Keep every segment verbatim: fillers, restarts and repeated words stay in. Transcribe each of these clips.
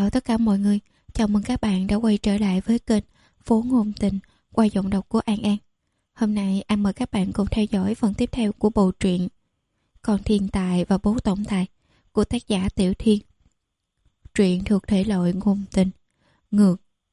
chào tất cả mọi người, chào mừng các bạn đã quay trở lại với kênh Phố Ngôn Tình qua giọng đọc của An An. Hôm nay An mời các bạn cùng theo dõi phần tiếp theo của bộ truyện Con Thiên Tài và Bố Tổng Tài của tác giả Tiểu Thiên. Truyện thuộc thể loại ngôn tình, ngược.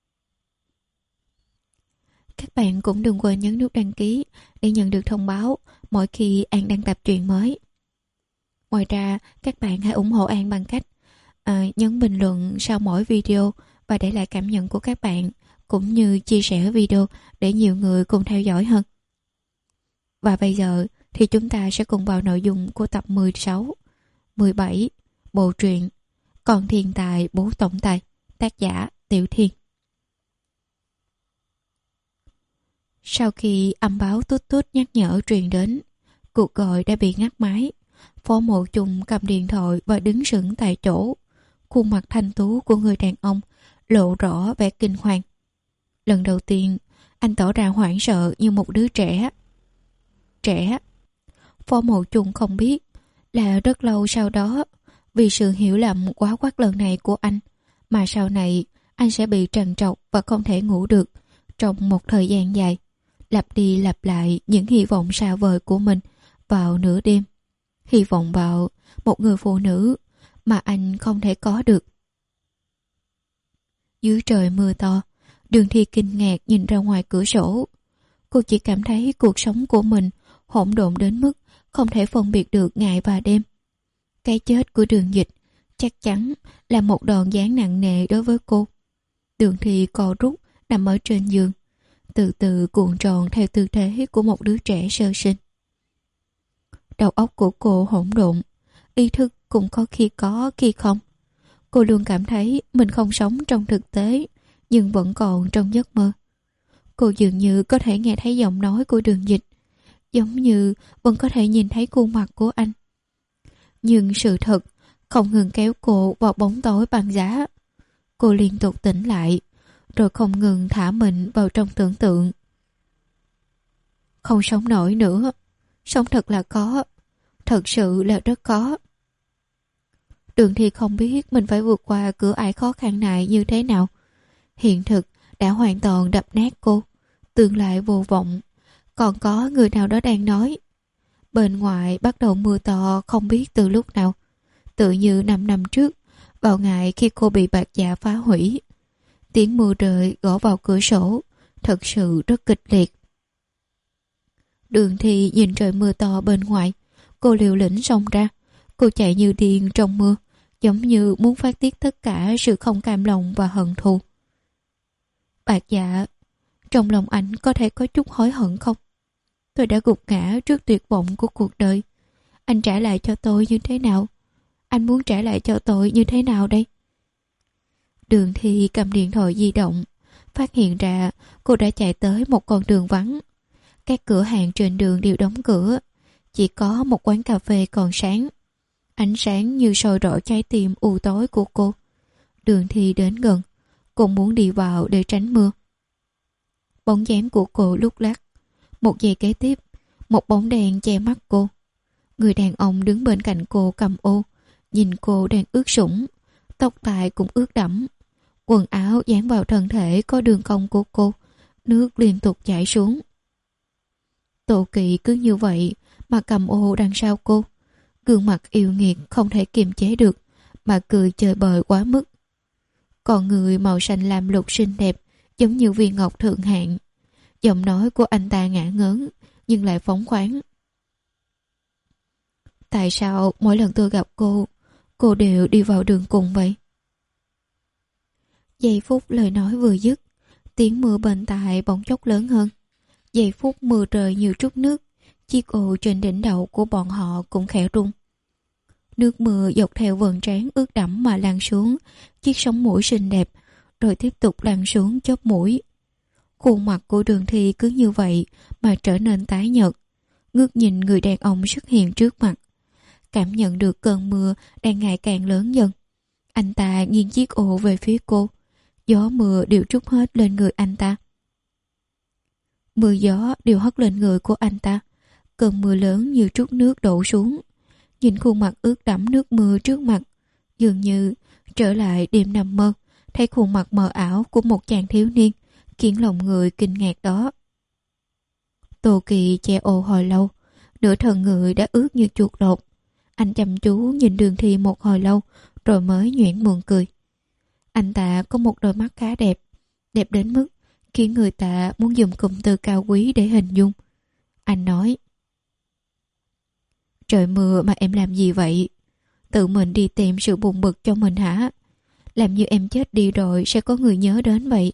Các bạn cũng đừng quên nhấn nút đăng ký để nhận được thông báo mỗi khi An đăng tập truyện mới. Ngoài ra, các bạn hãy ủng hộ An bằng cách à, nhấn bình luận sau mỗi video và để lại cảm nhận của các bạn, cũng như chia sẻ video để nhiều người cùng theo dõi hơn. Và bây giờ thì chúng ta sẽ cùng vào nội dung của tập mười sáu, mười bảy bộ truyện Con Thiên Tài Bố Tổng Tài, tác giả Tiểu Thiên. Sau khi âm báo tút tút nhắc nhở truyền đến, cuộc gọi đã bị ngắt máy. Phó Mộ Trùng cầm điện thoại và đứng sững tại chỗ. Khuôn mặt thanh tú của người đàn ông lộ rõ vẻ kinh hoàng. Lần đầu tiên, anh tỏ ra hoảng sợ như một đứa trẻ. Trẻ. Phó Mộ Trùng không biết là rất lâu sau đó, vì sự hiểu lầm quá quát lần này của anh, mà sau này anh sẽ bị trằn trọc và không thể ngủ được trong một thời gian dài, lặp đi lặp lại những hy vọng xa vời của mình vào nửa đêm. Hy vọng vào một người phụ nữ mà anh không thể có được. Dưới trời mưa to, Đường Thi kinh ngạc nhìn ra ngoài cửa sổ. Cô chỉ cảm thấy cuộc sống của mình hỗn độn đến mức không thể phân biệt được ngày và đêm. Cái chết của Đường Dịch chắc chắn là một đòn giáng nặng nề đối với cô. Đường Thi co rút nằm ở trên giường, từ từ cuộn tròn theo tư thế của một đứa trẻ sơ sinh. Đầu óc của cô hỗn độn, ý thức cũng có khi có khi không. Cô luôn cảm thấy mình không sống trong thực tế, nhưng vẫn còn trong giấc mơ. Cô dường như có thể nghe thấy giọng nói của Đường Dịch, giống như vẫn có thể nhìn thấy khuôn mặt của anh. Nhưng sự thật không ngừng kéo cô vào bóng tối băng giá. Cô liên tục tỉnh lại, rồi không ngừng thả mình vào trong tưởng tượng. Không sống nổi nữa. Sống thật là có, thật sự là rất có. Đường Thi không biết mình phải vượt qua cửa ải khó khăn này như thế nào. Hiện thực đã hoàn toàn đập nát cô, tương lai vô vọng. Còn có người nào đó đang nói. Bên ngoài bắt đầu mưa to không biết từ lúc nào, tự như năm năm trước, vào ngày khi cô bị bạc dạ phá hủy. Tiếng mưa rơi gõ vào cửa sổ, thật sự rất kịch liệt. Đường Thi nhìn trời mưa to bên ngoài, cô liều lĩnh xông ra. Cô chạy như điên trong mưa, giống như muốn phát tiết tất cả sự không cam lòng và hận thù. Bạc dạ, trong lòng anh có thể có chút hối hận không? Tôi đã gục ngã trước tuyệt vọng của cuộc đời. Anh trả lại cho tôi như thế nào? Anh muốn trả lại cho tôi như thế nào đây? Đường Thi cầm điện thoại di động, phát hiện ra cô đã chạy tới một con đường vắng. Các cửa hàng trên đường đều đóng cửa, chỉ có một quán cà phê còn sáng. Ánh sáng như soi rọi trái tim u tối của cô. Đường Thi đến gần, cô muốn đi vào để tránh mưa. Bóng dáng của cô lúc lắc. Một giây kế tiếp, một bóng đèn che mắt cô. Người đàn ông đứng bên cạnh cô cầm ô, nhìn cô đang ướt sũng, tóc tai cũng ướt đẫm. Quần áo dán vào thân thể có đường cong của cô, nước liên tục chảy xuống. Tô Kỵ cứ như vậy mà cầm ô đằng sau cô, gương mặt yêu nghiệt không thể kiềm chế được mà cười chơi bời quá mức. Còn người màu xanh lam lục xinh đẹp giống như viên ngọc thượng hạng. Giọng nói của anh ta ngả ngớn nhưng lại phóng khoáng. Tại sao mỗi lần tôi gặp cô, cô đều đi vào đường cùng vậy? Giây phút lời nói vừa dứt, tiếng mưa bên tai bỗng chốc lớn hơn. Giây phút mưa rơi như trút nước, chiếc ô trên đỉnh đầu của bọn họ cũng khẽ rung. Nước mưa dọc theo vầng trán ướt đẫm mà lan xuống chiếc sống mũi xinh đẹp, rồi tiếp tục lan xuống chóp mũi. Khuôn mặt của Đường Thi cứ như vậy mà trở nên tái nhợt, ngước nhìn người đàn ông xuất hiện trước mặt. Cảm nhận được cơn mưa đang ngày càng lớn dần, anh ta nghiêng chiếc ô về phía cô. Gió mưa đều trút hết lên người anh ta. Mưa gió đều hất lên người của anh ta. Cơn mưa lớn như trút nước đổ xuống. Nhìn khuôn mặt ướt đẫm nước mưa trước mặt, dường như trở lại đêm nằm mơ thấy khuôn mặt mờ ảo của một chàng thiếu niên khiến lòng người kinh ngạc đó. Tô Kỳ che ô hồi lâu, nửa thân người đã ướt như chuột lột. Anh chăm chú nhìn Đường Thi một hồi lâu rồi mới nhoẻn miệng cười. Anh ta có một đôi mắt khá đẹp, đẹp đến mức khiến người ta muốn dùng cụm từ cao quý để hình dung. Anh nói: Trời mưa mà em làm gì vậy? Tự mình đi tìm sự buồn bực cho mình hả? Làm như em chết đi rồi sẽ có người nhớ đến vậy.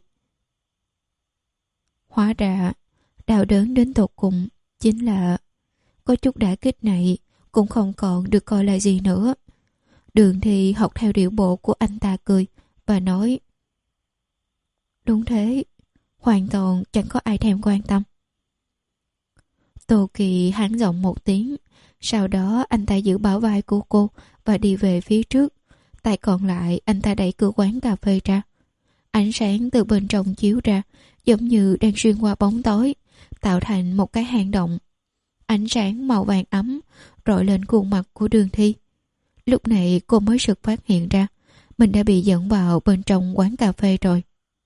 Hóa ra đau đớn đến tột cùng chính là có chút đả kích này cũng không còn được coi là gì nữa. Đường Thi học theo điệu bộ của anh ta cười và nói: Đúng thế, hoàn toàn chẳng có ai thèm quan tâm. Tô Kỳ hắn giọng một tiếng, sau đó anh ta giữ bảo vai của cô và đi về phía trước. Tay còn lại anh ta đẩy cửa quán cà phê ra. Ánh sáng từ bên trong chiếu ra giống như đang xuyên qua bóng tối, tạo thành một cái hang động. Ánh sáng màu vàng ấm rọi lên khuôn mặt của Đường Thi. Lúc này cô mới sực phát hiện ra mình đã bị dẫn vào bên trong quán cà phê rồi.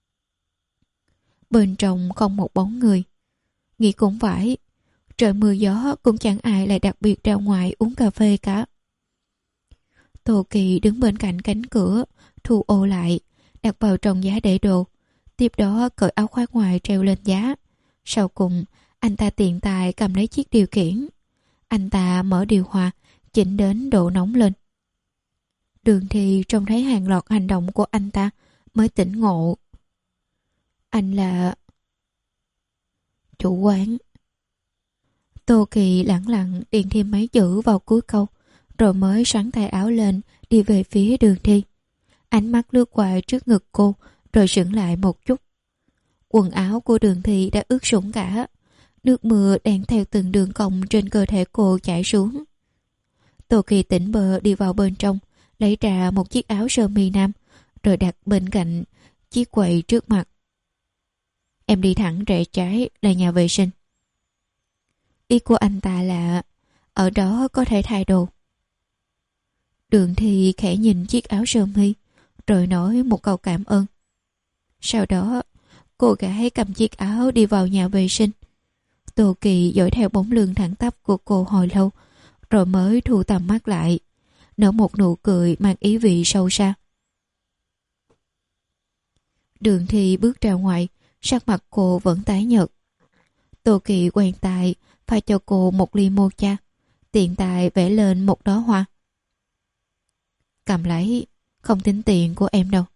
Bên trong không một bóng người. Nghĩ cũng phải, trời mưa gió cũng chẳng ai lại đặc biệt ra ngoài uống cà phê cả. Tô Kỳ đứng bên cạnh cánh cửa, thu ô lại, đặt vào trong giá để đồ. Tiếp đó cởi áo khoác ngoài treo lên giá. Sau cùng, anh ta tiện tay cầm lấy chiếc điều khiển. Anh ta mở điều hòa, chỉnh đến độ nóng lên. Đường Thi trông thấy hàng loạt hành động của anh ta mới tỉnh ngộ. Anh là chủ quán. Tô Kỳ lẳng lặng điền thêm mấy chữ vào cuối câu, rồi mới xoắn tay áo lên đi về phía Đường Thi. Ánh mắt lướt qua trước ngực cô rồi sững lại một chút. Quần áo của Đường Thi đã ướt sũng cả. Nước mưa đang theo từng đường cong trên cơ thể cô chảy xuống. Tô Kỳ tỉnh bơ đi vào bên trong, lấy ra một chiếc áo sơ mi nam rồi đặt bên cạnh chiếc quầy trước mặt. Em đi thẳng rẽ trái là nhà vệ sinh. Ý của anh ta là ở đó có thể thay đồ. Đường Thi khẽ nhìn chiếc áo sơ mi rồi nói một câu cảm ơn. Sau đó cô gái cầm chiếc áo đi vào nhà vệ sinh. Tô Kỳ dõi theo bóng lưng thẳng tắp của cô hồi lâu rồi mới thu tầm mắt lại, nở một nụ cười mang ý vị sâu xa. Đường Thi bước ra ngoài, sắc mặt cô vẫn tái nhợt. Tô Kỳ quen tay pha cho cô một ly mocha, tiện tay vẽ lên một đóa hoa. Cầm lấy, không tính tiền của em đâu.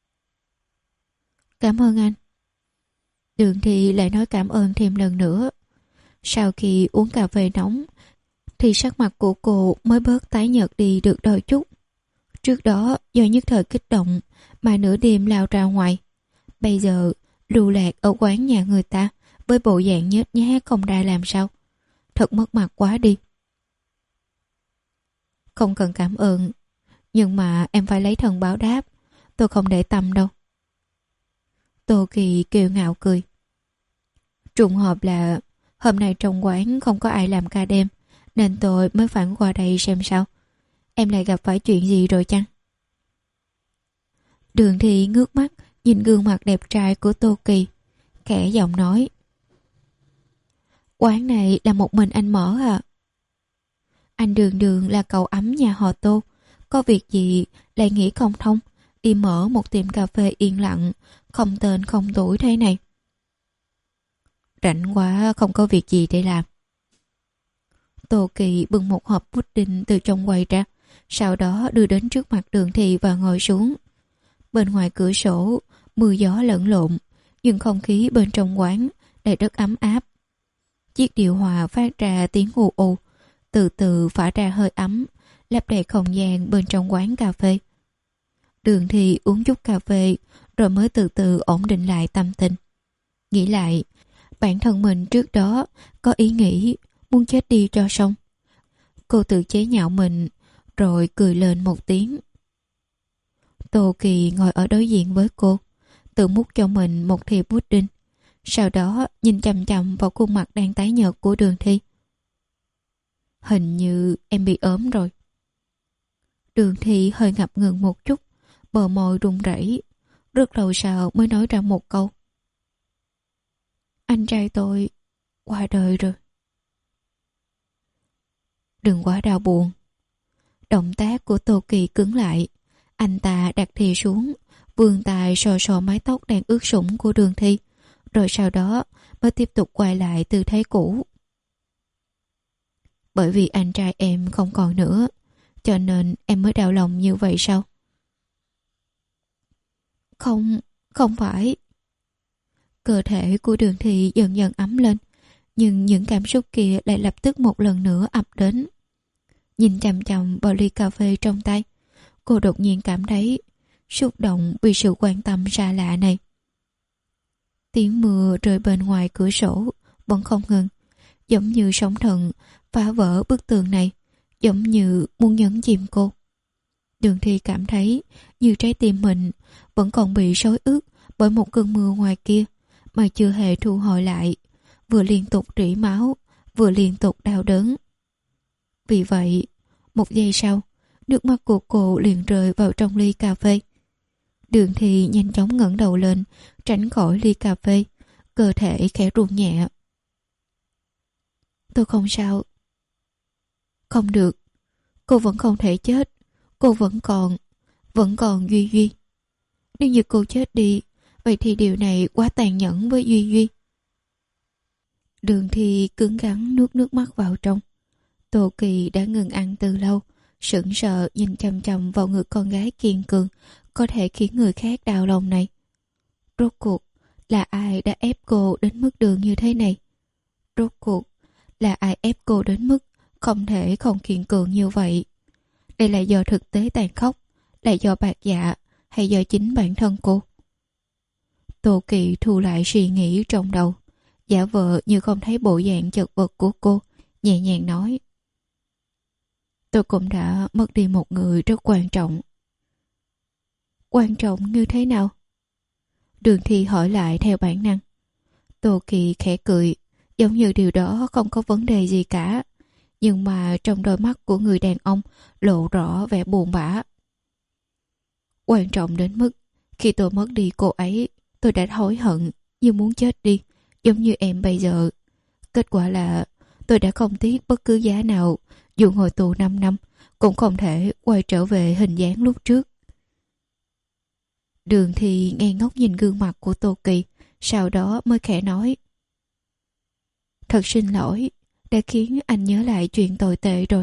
Cảm ơn anh. Đường Thi lại nói cảm ơn thêm lần nữa. Sau khi uống cà phê nóng thì sắc mặt của cô mới bớt tái nhợt đi được đôi chút. Trước đó do nhất thời kích động mà nửa đêm lao ra ngoài. Bây giờ lưu lạc ở quán nhà người ta với bộ dạng nhếch nhác không ra làm sao. Thật mất mặt quá đi. Không cần cảm ơn, nhưng mà em phải lấy thân báo đáp. Tôi không để tâm đâu. Tô Kỳ kiêu ngạo cười. Trùng hợp là hôm nay trong quán không có ai làm ca đêm, nên tôi mới phản qua đây xem sao. Em lại gặp phải chuyện gì rồi chăng? Đường Thi ngước mắt nhìn gương mặt đẹp trai của Tô Kỳ, khẽ giọng nói. Quán này là một mình anh mở à? Anh Đường Đường là cậu ấm nhà họ Tô, có việc gì lại nghĩ không thông, đi mở một tiệm cà phê yên lặng, không tên không tuổi thế này. Rảnh quá không có việc gì để làm. Tô Kỳ bưng một hộp pudding từ trong quầy ra, sau đó đưa đến trước mặt Đường Thi và ngồi xuống. Bên ngoài cửa sổ, mưa gió lẫn lộn, nhưng không khí bên trong quán lại rất ấm áp. Chiếc điều hòa phát ra tiếng ù ù, từ từ phả ra hơi ấm, lấp đầy không gian bên trong quán cà phê. Đường Thi uống chút cà phê rồi mới từ từ ổn định lại tâm tình. Nghĩ lại, bản thân mình trước đó có ý nghĩ muốn chết đi cho xong. Cô tự chế nhạo mình rồi cười lên một tiếng. Tô Kỳ ngồi ở đối diện với cô, tự múc cho mình một thìa pudding, sau đó nhìn chằm chằm vào khuôn mặt đang tái nhợt của Đường Thi. Hình như em bị ốm rồi. Đường Thi hơi ngập ngừng một chút, bờ môi run rẩy, rất lâu sau mới nói ra một câu. Anh trai tôi qua đời rồi. Đừng quá đau buồn. Động tác của Tô Kỳ cứng lại. Anh ta đặt thìa xuống, vươn tay sờ sờ mái tóc đang ướt sũng của Đường Thi, rồi sau đó mới tiếp tục quay lại tư thế cũ. Bởi vì anh trai em không còn nữa, cho nên em mới đau lòng như vậy sao? Không, không phải. Cơ thể của Đường Thi dần dần ấm lên, nhưng những cảm xúc kia lại lập tức một lần nữa ập đến. Nhìn chằm chằm vào ly cà phê trong tay, cô đột nhiên cảm thấy xúc động vì sự quan tâm xa lạ này. Tiếng mưa rơi bên ngoài cửa sổ vẫn không ngừng, giống như sóng thần phá vỡ bức tường này, giống như muốn nhấn chìm cô. Đường Thi cảm thấy như trái tim mình vẫn còn bị xối ướt bởi một cơn mưa ngoài kia mà chưa hề thu hồi lại, vừa liên tục rỉ máu, vừa liên tục đau đớn. Vì vậy, một giây sau, nước mắt của cô liền rơi vào trong ly cà phê. Đường Thi nhanh chóng ngẩng đầu lên, tránh khỏi ly cà phê, cơ thể khẽ run nhẹ. Tôi không sao. Không được, cô vẫn không thể chết, cô vẫn còn, vẫn còn Duy Duy. Nếu như cô chết đi, vậy thì điều này quá tàn nhẫn với Duy Duy. Đường Thi cứng rắn nuốt nước mắt vào trong. Tô Kỳ đã ngừng ăn từ lâu, sững sờ nhìn chằm chằm vào người con gái kiên cường, có thể khiến người khác đau lòng này. Rốt cuộc là ai đã ép cô đến mức đường như thế này? Rốt cuộc là ai ép cô đến mức không thể không kiên cường như vậy? Đây là do thực tế tàn khốc, là do bạc dạ, hay do chính bản thân cô? Tô Kỳ thu lại suy nghĩ trong đầu, giả vờ như không thấy bộ dạng chật vật của cô, nhẹ nhàng nói. Tôi cũng đã mất đi một người rất quan trọng. Quan trọng như thế nào? Đường Thi hỏi lại theo bản năng. Tô Kỳ khẽ cười, giống như điều đó không có vấn đề gì cả. Nhưng mà trong đôi mắt của người đàn ông lộ rõ vẻ buồn bã. Quan trọng đến mức khi tôi mất đi cô ấy, tôi đã hối hận như muốn chết đi, giống như em bây giờ. Kết quả là tôi đã không tiếc bất cứ giá nào, dù ngồi tù năm năm, cũng không thể quay trở về hình dáng lúc trước. Đường Thi ngây ngốc nhìn gương mặt của Tô Kỳ, sau đó mới khẽ nói. Thật xin lỗi, đã khiến anh nhớ lại chuyện tồi tệ rồi.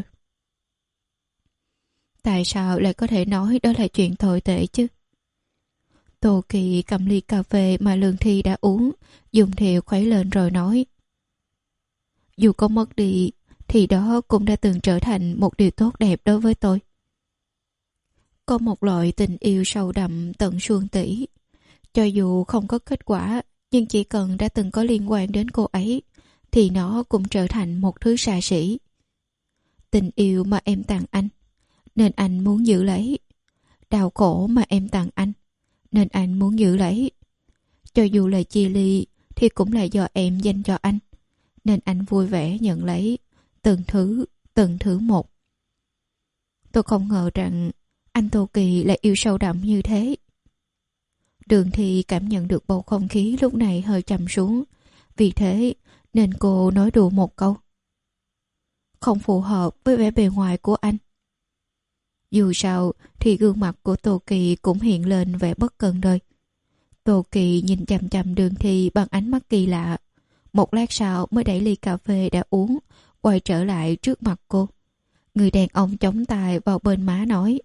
Tại sao lại có thể nói đó là chuyện tồi tệ chứ? Tô Kỳ cầm ly cà phê mà Đường Thi đã uống, dùng thìa khuấy lên rồi nói. Dù có mất đi, thì đó cũng đã từng trở thành một điều tốt đẹp đối với tôi. Có một loại tình yêu sâu đậm tận xương tủy. Cho dù không có kết quả, nhưng chỉ cần đã từng có liên quan đến cô ấy, thì nó cũng trở thành một thứ xa xỉ. Tình yêu mà em tặng anh, nên anh muốn giữ lấy. Đau khổ mà em tặng anh, nên anh muốn giữ lấy. Cho dù là chia ly, thì cũng là do em dành cho anh, nên anh vui vẻ nhận lấy từng thứ, từng thứ một. Tôi không ngờ rằng anh Tô Kỳ lại yêu sâu đậm như thế. Đường Thi cảm nhận được bầu không khí lúc này hơi trầm xuống, vì thế nên cô nói đùa một câu. Không phù hợp với vẻ bề ngoài của anh. Dù sao thì gương mặt của Tô Kỳ cũng hiện lên vẻ bất cần đời. Tô Kỳ nhìn chằm chằm Đường Thi bằng ánh mắt kỳ lạ. Một lát sau mới đẩy ly cà phê đã uống, quay trở lại trước mặt cô. Người đàn ông chống tay vào bên má nói.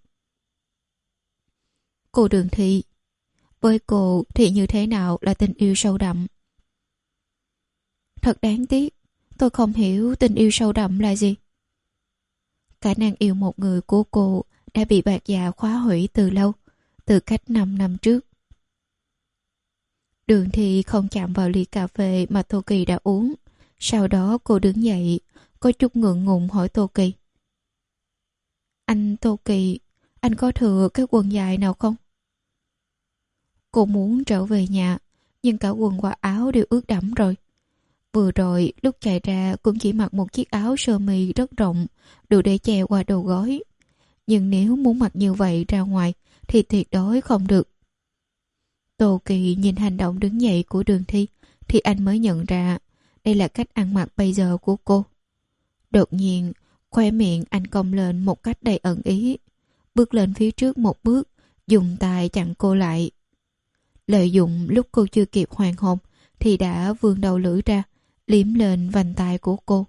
Cô Đường Thi, với cô thì như thế nào là tình yêu sâu đậm? Thật đáng tiếc, tôi không hiểu tình yêu sâu đậm là gì. Khả năng yêu một người của cô đã bị bạc dạ khóa hủy từ lâu, từ cách năm năm trước. Đường Thi không chạm vào ly cà phê mà Tô Kỳ đã uống. Sau đó cô đứng dậy, có chút ngượng ngùng hỏi Tô Kỳ. Anh Tô Kỳ, anh có thừa cái quần dài nào không? Cô muốn trở về nhà, nhưng cả quần và áo đều ướt đẫm rồi. Vừa rồi lúc chạy ra cũng chỉ mặc một chiếc áo sơ mi rất rộng, đủ để che qua đầu gối. Nhưng nếu muốn mặc như vậy ra ngoài thì tuyệt đối không được. Tô Kỳ nhìn hành động đứng dậy của Đường Thi thì anh mới nhận ra đây là cách ăn mặc bây giờ của cô. Đột nhiên, khoe miệng anh cong lên một cách đầy ẩn ý, bước lên phía trước một bước, dùng tay chặn cô lại. Lợi dụng lúc cô chưa kịp hoàn hồn thì đã vươn đầu lưỡi ra, liếm lên vành tai của cô.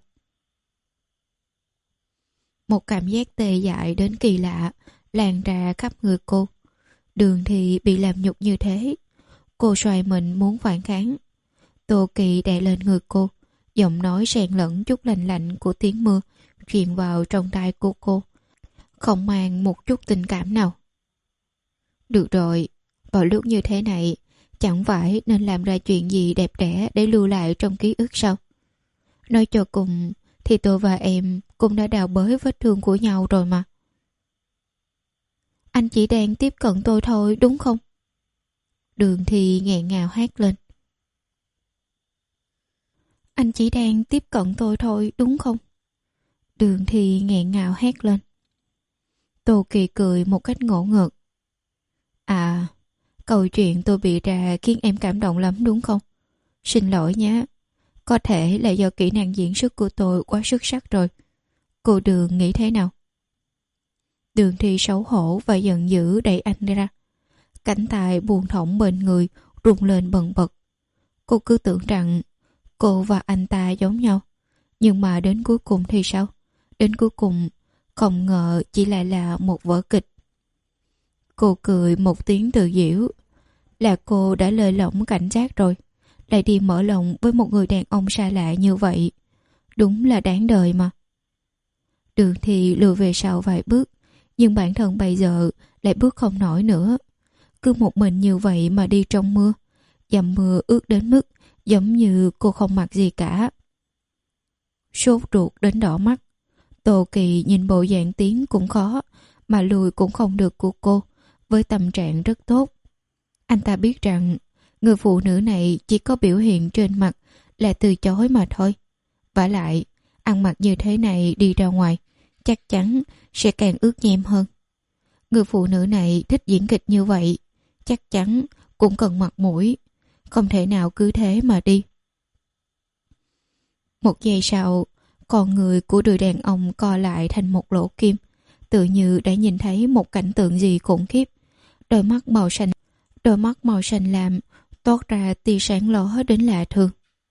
Một cảm giác tê dại đến kỳ lạ lan ra khắp người cô. Đường Thi bị làm nhục như thế. Cô xoay mình muốn phản kháng. Tô Kỳ đè lên người cô, giọng nói xen lẫn chút lạnh lạnh của tiếng mưa truyền vào trong tai của cô, không mang một chút tình cảm nào. Được rồi, vào lúc như thế này chẳng phải nên làm ra chuyện gì đẹp đẽ để lưu lại trong ký ức sao? Nói cho cùng thì tôi và em cũng đã đào bới vết thương của nhau rồi mà. Anh chỉ đang tiếp cận tôi thôi đúng không? Đường Thi nghẹn ngào hát lên. Anh chỉ đang tiếp cận tôi thôi đúng không? Đường Thi nghẹn ngào hét lên. Tô Kỳ cười một cách ngỗ ngược. À, câu chuyện tôi bị ra khiến em cảm động lắm đúng không? Xin lỗi nhé. Có thể là do kỹ năng diễn xuất của tôi quá xuất sắc rồi. Cô Đường nghĩ thế nào? Đường Thi xấu hổ và giận dữ đẩy anh ra. Cánh tay buông thõng bên người rung lên bần bật. Cô cứ tưởng rằng cô và anh ta giống nhau. Nhưng mà đến cuối cùng thì sao? Đến cuối cùng không ngờ chỉ lại là một vở kịch. Cô cười một tiếng tự giễu. Là cô đã lơi lỏng cảnh giác rồi, lại đi mở lòng với một người đàn ông xa lạ như vậy. Đúng là đáng đời mà. Đường Thi lùi về sau vài bước, nhưng bản thân bây giờ lại bước không nổi nữa. Cứ một mình như vậy mà đi trong mưa, dầm mưa ướt đến mức giống như cô không mặc gì cả. Sốt ruột đến đỏ mắt. Tô Kỳ nhìn bộ dạng tiến cũng khó, mà lùi cũng không được của cô, với tâm trạng rất tốt. Anh ta biết rằng người phụ nữ này chỉ có biểu hiện trên mặt là từ chối mà thôi. Vả lại, ăn mặc như thế này đi ra ngoài chắc chắn sẽ càng ướt nhem hơn. Người phụ nữ này thích diễn kịch như vậy, chắc chắn cũng cần mặt mũi, không thể nào cứ thế mà đi. Một giây sau, con người của đôi đàn ông co lại thành một lỗ kim, tự như đã nhìn thấy một cảnh tượng gì khủng khiếp. Đôi mắt màu xanh, đôi mắt màu xanh lam toát ra tia sáng lóe đến lạ thường.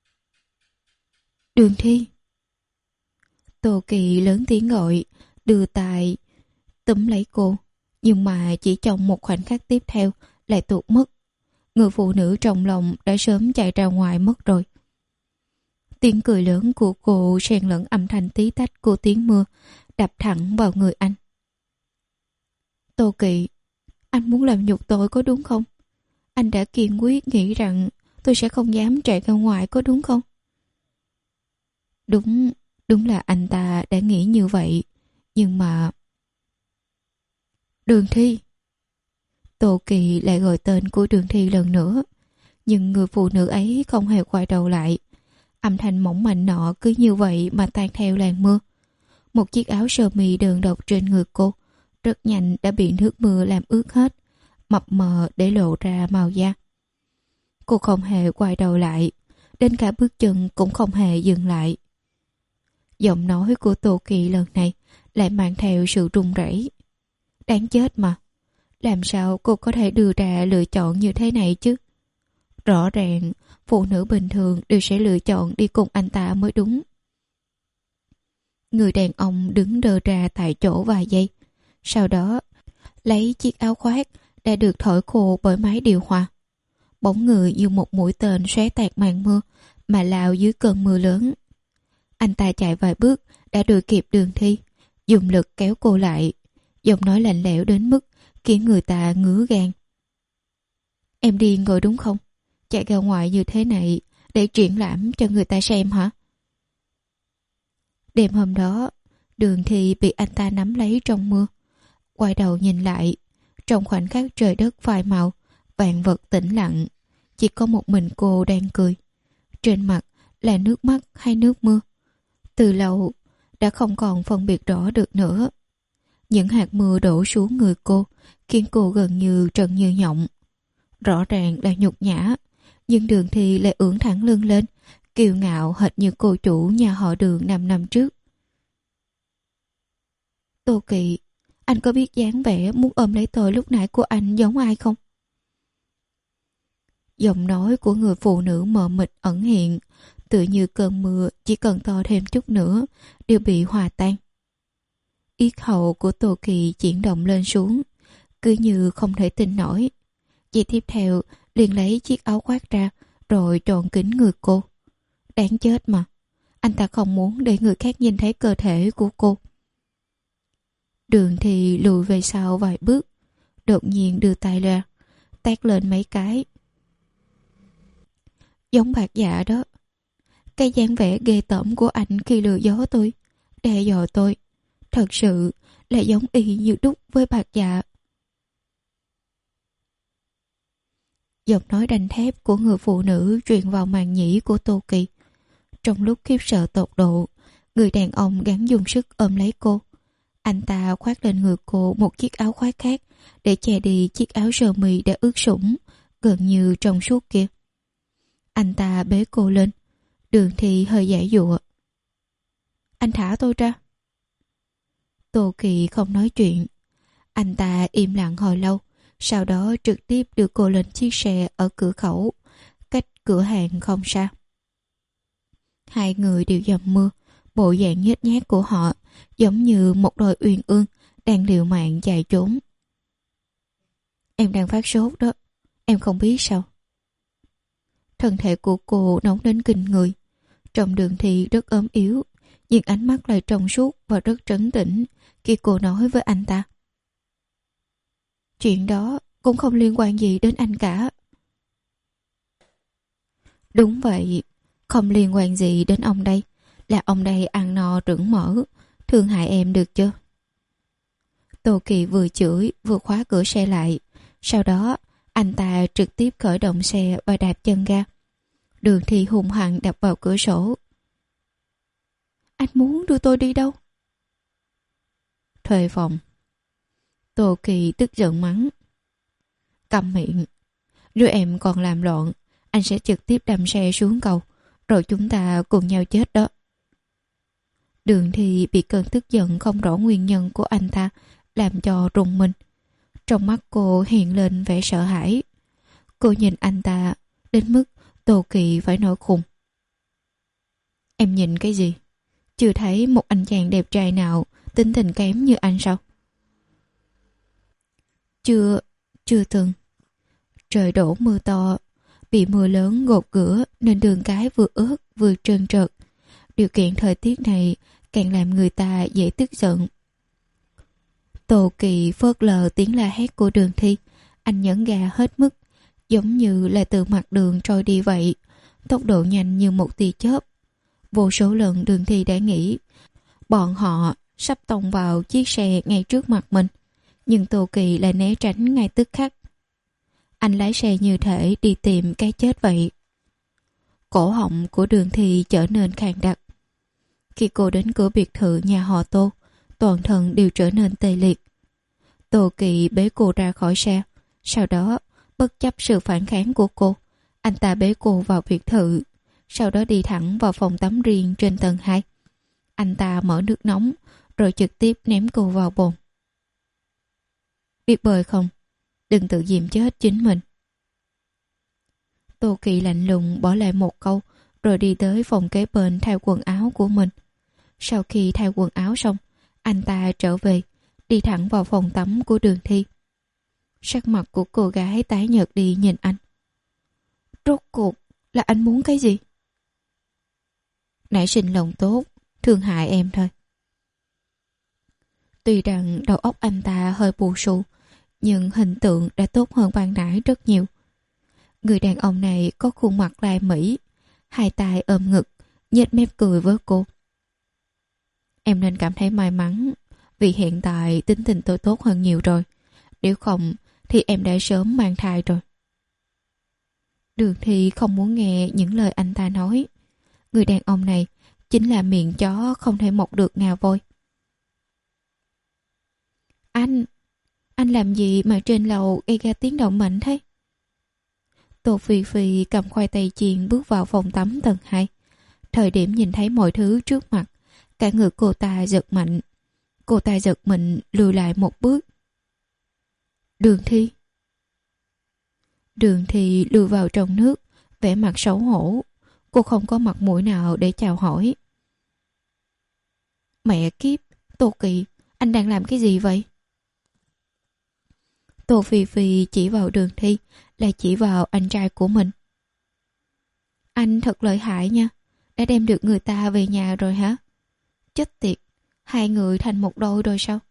Đường Thi. Tô Kỳ lớn tiếng gọi, đưa tay túm lấy cô, nhưng mà chỉ trong một khoảnh khắc tiếp theo lại tuột mất. Người phụ nữ trong lòng đã sớm chạy ra ngoài mất rồi. Tiếng cười lớn của cô xen lẫn âm thanh tí tách của tiếng mưa đập thẳng vào người anh. Tô Kỳ, anh muốn làm nhục tôi có đúng không? Anh đã kiên quyết nghĩ rằng tôi sẽ không dám chạy ra ngoài có đúng không? Đúng, đúng là anh ta đã nghĩ như vậy, nhưng mà... Đường Thi. Tô Kỳ lại gọi tên của Đường Thi lần nữa, nhưng người phụ nữ ấy không hề quay đầu lại. Âm thanh mỏng manh nọ cứ như vậy mà tan theo làn mưa. Một chiếc áo sơ mi đơn độc trên người cô rất nhanh đã bị nước mưa làm ướt hết, mập mờ để lộ ra màu da. Cô không hề quay đầu lại, đến cả bước chân cũng không hề dừng lại. Giọng nói của Tô Kỳ lần này lại mang theo sự run rẩy. Đáng chết mà, làm sao cô có thể đưa ra lựa chọn như thế này chứ? Rõ ràng phụ nữ bình thường đều sẽ lựa chọn đi cùng anh ta mới đúng. Người đàn ông đứng đơ ra tại chỗ vài giây, sau đó lấy chiếc áo khoác đã được thổi khô bởi máy điều hòa. Bóng người như một mũi tên xé tạc màn mưa mà lao dưới cơn mưa lớn. Anh ta chạy vài bước đã đuổi kịp Đường Thi, dùng lực kéo cô lại, giọng nói lạnh lẽo đến mức khiến người ta ngứa gan. Em điên rồi đúng không? Chạy ra ngoài như thế này để triển lãm cho người ta xem hả? Đêm hôm đó, Đường Thi bị anh ta nắm lấy trong mưa. Quay đầu nhìn lại, trong khoảnh khắc trời đất phai màu, vạn vật tĩnh lặng, chỉ có một mình cô đang cười. Trên mặt là nước mắt hay nước mưa? Từ lâu đã không còn phân biệt rõ được nữa. Những hạt mưa đổ xuống người cô khiến cô gần như trần như nhộng. rõ ràng là nhục nhã, nhưng Đường Thi lại ưỡn thẳng lưng lên, kiêu ngạo hệt như cô chủ nhà họ Đường năm năm trước. Tô Kỵ, anh có biết dáng vẻ muốn ôm lấy tôi lúc nãy của anh giống ai không? Giọng nói của người phụ nữ mờ mịt ẩn hiện, tựa như cơn mưa chỉ cần to thêm chút nữa đều bị hòa tan. Yết hầu của Tô Kỳ chuyển động lên xuống, cứ như không thể tin nổi. Chỉ tiếp theo liền lấy chiếc áo khoác ra rồi tròn kín người cô. Đáng chết mà, anh ta không muốn để người khác nhìn thấy cơ thể của cô. Đường thì lùi về sau vài bước, đột nhiên đưa tay ra, tát lên mấy cái. Giống Bạc Dạ đó. Cái dáng vẻ ghê tởm của anh khi lừa dối tôi, đe dọa tôi, thật sự là giống y như đúc với Bạc Dạ. Giọng nói đanh thép của người phụ nữ truyền vào màng nhĩ của Tô Kỳ. Trong lúc khiếp sợ tột độ, người đàn ông gắng dùng sức ôm lấy cô. Anh ta khoác lên người cô một chiếc áo khoác khác để che đi chiếc áo sơ mi đã ướt sũng, gần như trong suốt kia. Anh ta bế cô lên. Đường Thi hơi giãy giụa. Anh thả tôi ra. Tô Kỳ không nói chuyện. Anh ta im lặng hồi lâu, sau đó trực tiếp đưa cô lên chiếc xe ở cửa khẩu, cách cửa hàng không xa. Hai người đều dầm mưa, bộ dạng nhếch nhác của họ giống như một đôi uyên ương đang liều mạng chạy trốn. Em đang phát sốt đó, em không biết sao. Thân thể của cô nóng đến kinh người. Trong Đường Thi rất ốm yếu, nhưng ánh mắt lại trong suốt và rất trấn tĩnh khi cô nói với anh ta. Chuyện đó cũng không liên quan gì đến anh cả. Đúng vậy, không liên quan gì đến ông đây. Là ông đây ăn no rửng mỡ, thương hại em được chưa? Tô Kỳ vừa chửi vừa khóa cửa xe lại. Sau đó anh ta trực tiếp khởi động xe và đạp chân ga. Đường Thi hung hăng đập vào cửa sổ. Anh muốn đưa tôi đi đâu? Thuê phòng. Tô Kỳ tức giận mắng. Câm miệng. Nếu em còn làm loạn, anh sẽ trực tiếp đâm xe xuống cầu, rồi chúng ta cùng nhau chết đó. Đường Thi bị cơn tức giận không rõ nguyên nhân của anh ta làm cho rùng mình. Trong mắt cô hiện lên vẻ sợ hãi. Cô nhìn anh ta đến mức Tô Kỳ phải nổi khùng. Em nhìn cái gì? Chưa thấy một anh chàng đẹp trai nào tính tình kém như anh sao? Chưa, chưa từng. Trời đổ mưa to, bị mưa lớn gột rửa nên đường cái vừa ướt vừa trơn trượt. Điều kiện thời tiết này càng làm người ta dễ tức giận. Tô Kỳ phớt lờ tiếng la hét của Đường Thi. Anh nhấn ga hết mức, giống như là từ mặt đường trôi đi vậy, tốc độ nhanh như một tia chớp. Vô số lần Đường Thi đã nghĩ bọn họ sắp tông vào chiếc xe ngay trước mặt mình, nhưng Tô Kỳ lại né tránh ngay tức khắc. Anh lái xe như thể đi tìm cái chết vậy. Cổ họng của Đường Thi trở nên khàn đặc. Khi cô đến cửa biệt thự nhà họ Tô, toàn thân đều trở nên tê liệt. Tô Kỳ bế cô ra khỏi xe. Sau đó, bất chấp sự phản kháng của cô, anh ta bế cô vào biệt thự. Sau đó đi thẳng vào phòng tắm riêng trên tầng hai. Anh ta mở nước nóng, rồi trực tiếp ném cô vào bồn. Biết bơi không? Đừng tự dìm chết chính mình. Tô Kỳ lạnh lùng bỏ lại một câu, rồi đi tới phòng kế bên thay quần áo của mình. Sau khi thay quần áo xong, anh ta trở về, đi thẳng vào phòng tắm của Đường Thi. Sắc mặt của cô gái tái nhợt đi nhìn anh. Rốt cuộc là anh muốn cái gì? Nảy sinh lòng tốt, thương hại em thôi. Tuy rằng đầu óc anh ta hơi bù xù, nhưng hình tượng đã tốt hơn ban nãy rất nhiều. Người đàn ông này có khuôn mặt lai mỹ, hai tay ôm ngực, nhếch mép cười với cô. Em nên cảm thấy may mắn, vì hiện tại tính tình tôi tốt hơn nhiều rồi. Nếu không thì em đã sớm mang thai rồi. Đường Thi không muốn nghe những lời anh ta nói. Người đàn ông này chính là miệng chó không thể mọc được ngà voi. Anh, anh làm gì mà trên lầu gây ra tiếng động mạnh thế? Tô Phi Phi cầm khoai tây chiên bước vào phòng tắm tầng hai. Thời điểm nhìn thấy mọi thứ trước mặt, cả người cô ta giật mạnh. Cô ta giật mình lùi lại một bước. Đường Thi. Đường Thi lùi vào trong nước, vẻ mặt xấu hổ. Cô không có mặt mũi nào để chào hỏi. Mẹ kiếp, Tô Kỳ, anh đang làm cái gì vậy? Tô Phi Phi chỉ vào Đường Thi, lại chỉ vào anh trai của mình. Anh thật lợi hại nha, đã đem được người ta về nhà rồi hả? Chết tiệt, hai người thành một đôi rồi sao?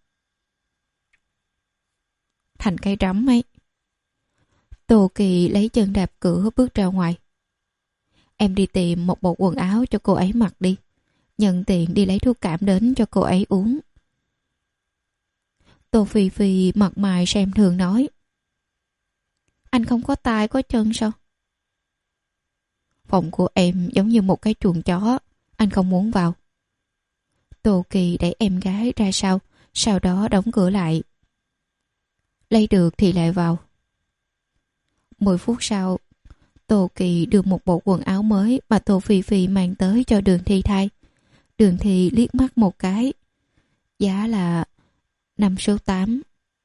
Thành cây rắm ấy. Tô Kỳ lấy chân đạp cửa bước ra ngoài. Em đi tìm một bộ quần áo cho cô ấy mặc đi. Nhận tiện đi lấy thuốc cảm đến cho cô ấy uống. Tô Phi Phi mặt mày xem thường nói. Anh không có tay có chân sao? Phòng của em giống như một cái chuồng chó, anh không muốn vào. Tô Kỳ đẩy em gái ra sau, sau đó đóng cửa lại. Lấy được thì lại vào. Mười phút sau, Tô Kỳ đưa một bộ quần áo mới mà Tô Phi Phi mang tới cho Đường Thi thay. Đường Thi liếc mắt một cái. Giá là năm số tám.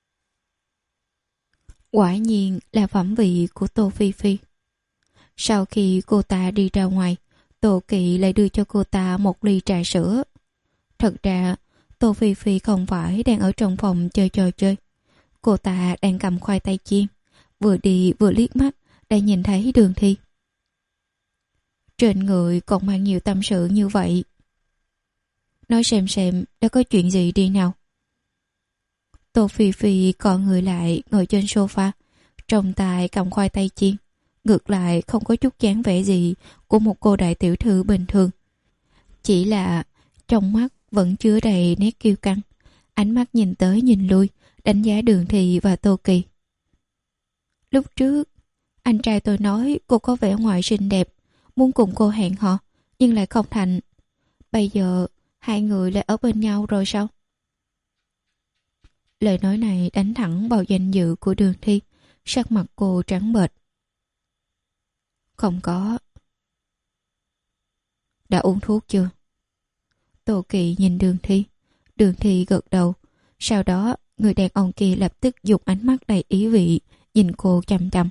Quả nhiên là phẩm vị của Tô Phi Phi. Sau khi cô ta đi ra ngoài, Tô Kỳ lại đưa cho cô ta một ly trà sữa. Thật ra, Tô Phi Phi không phải đang ở trong phòng chơi trò chơi. Cô ta đang cầm khoai tây chiên. Vừa đi vừa liếc mắt đã nhìn thấy Đường Thi. Trên người còn mang nhiều tâm sự như vậy. Nói xem xem đã có chuyện gì đi nào. Tô Phi Phi còn người lại ngồi trên sofa, trong tay cầm khoai tây chiên. Ngược lại không có chút dáng vẻ gì của một cô đại tiểu thư bình thường. Chỉ là trong mắt vẫn chứa đầy nét kiêu căng. Ánh mắt nhìn tới nhìn lui, đánh giá Đường Thi và Tô Kỳ. Lúc trước, anh trai tôi nói cô có vẻ ngoài xinh đẹp, muốn cùng cô hẹn hò, nhưng lại không thành. Bây giờ, hai người lại ở bên nhau rồi sao? Lời nói này đánh thẳng vào danh dự của Đường Thi, sắc mặt cô trắng bệch. Không có. Đã uống thuốc chưa? Tô Kỳ nhìn Đường Thi. Đường Thi gật đầu. Sau đó, người đàn ông kia lập tức dùng ánh mắt đầy ý vị, nhìn cô chăm chăm.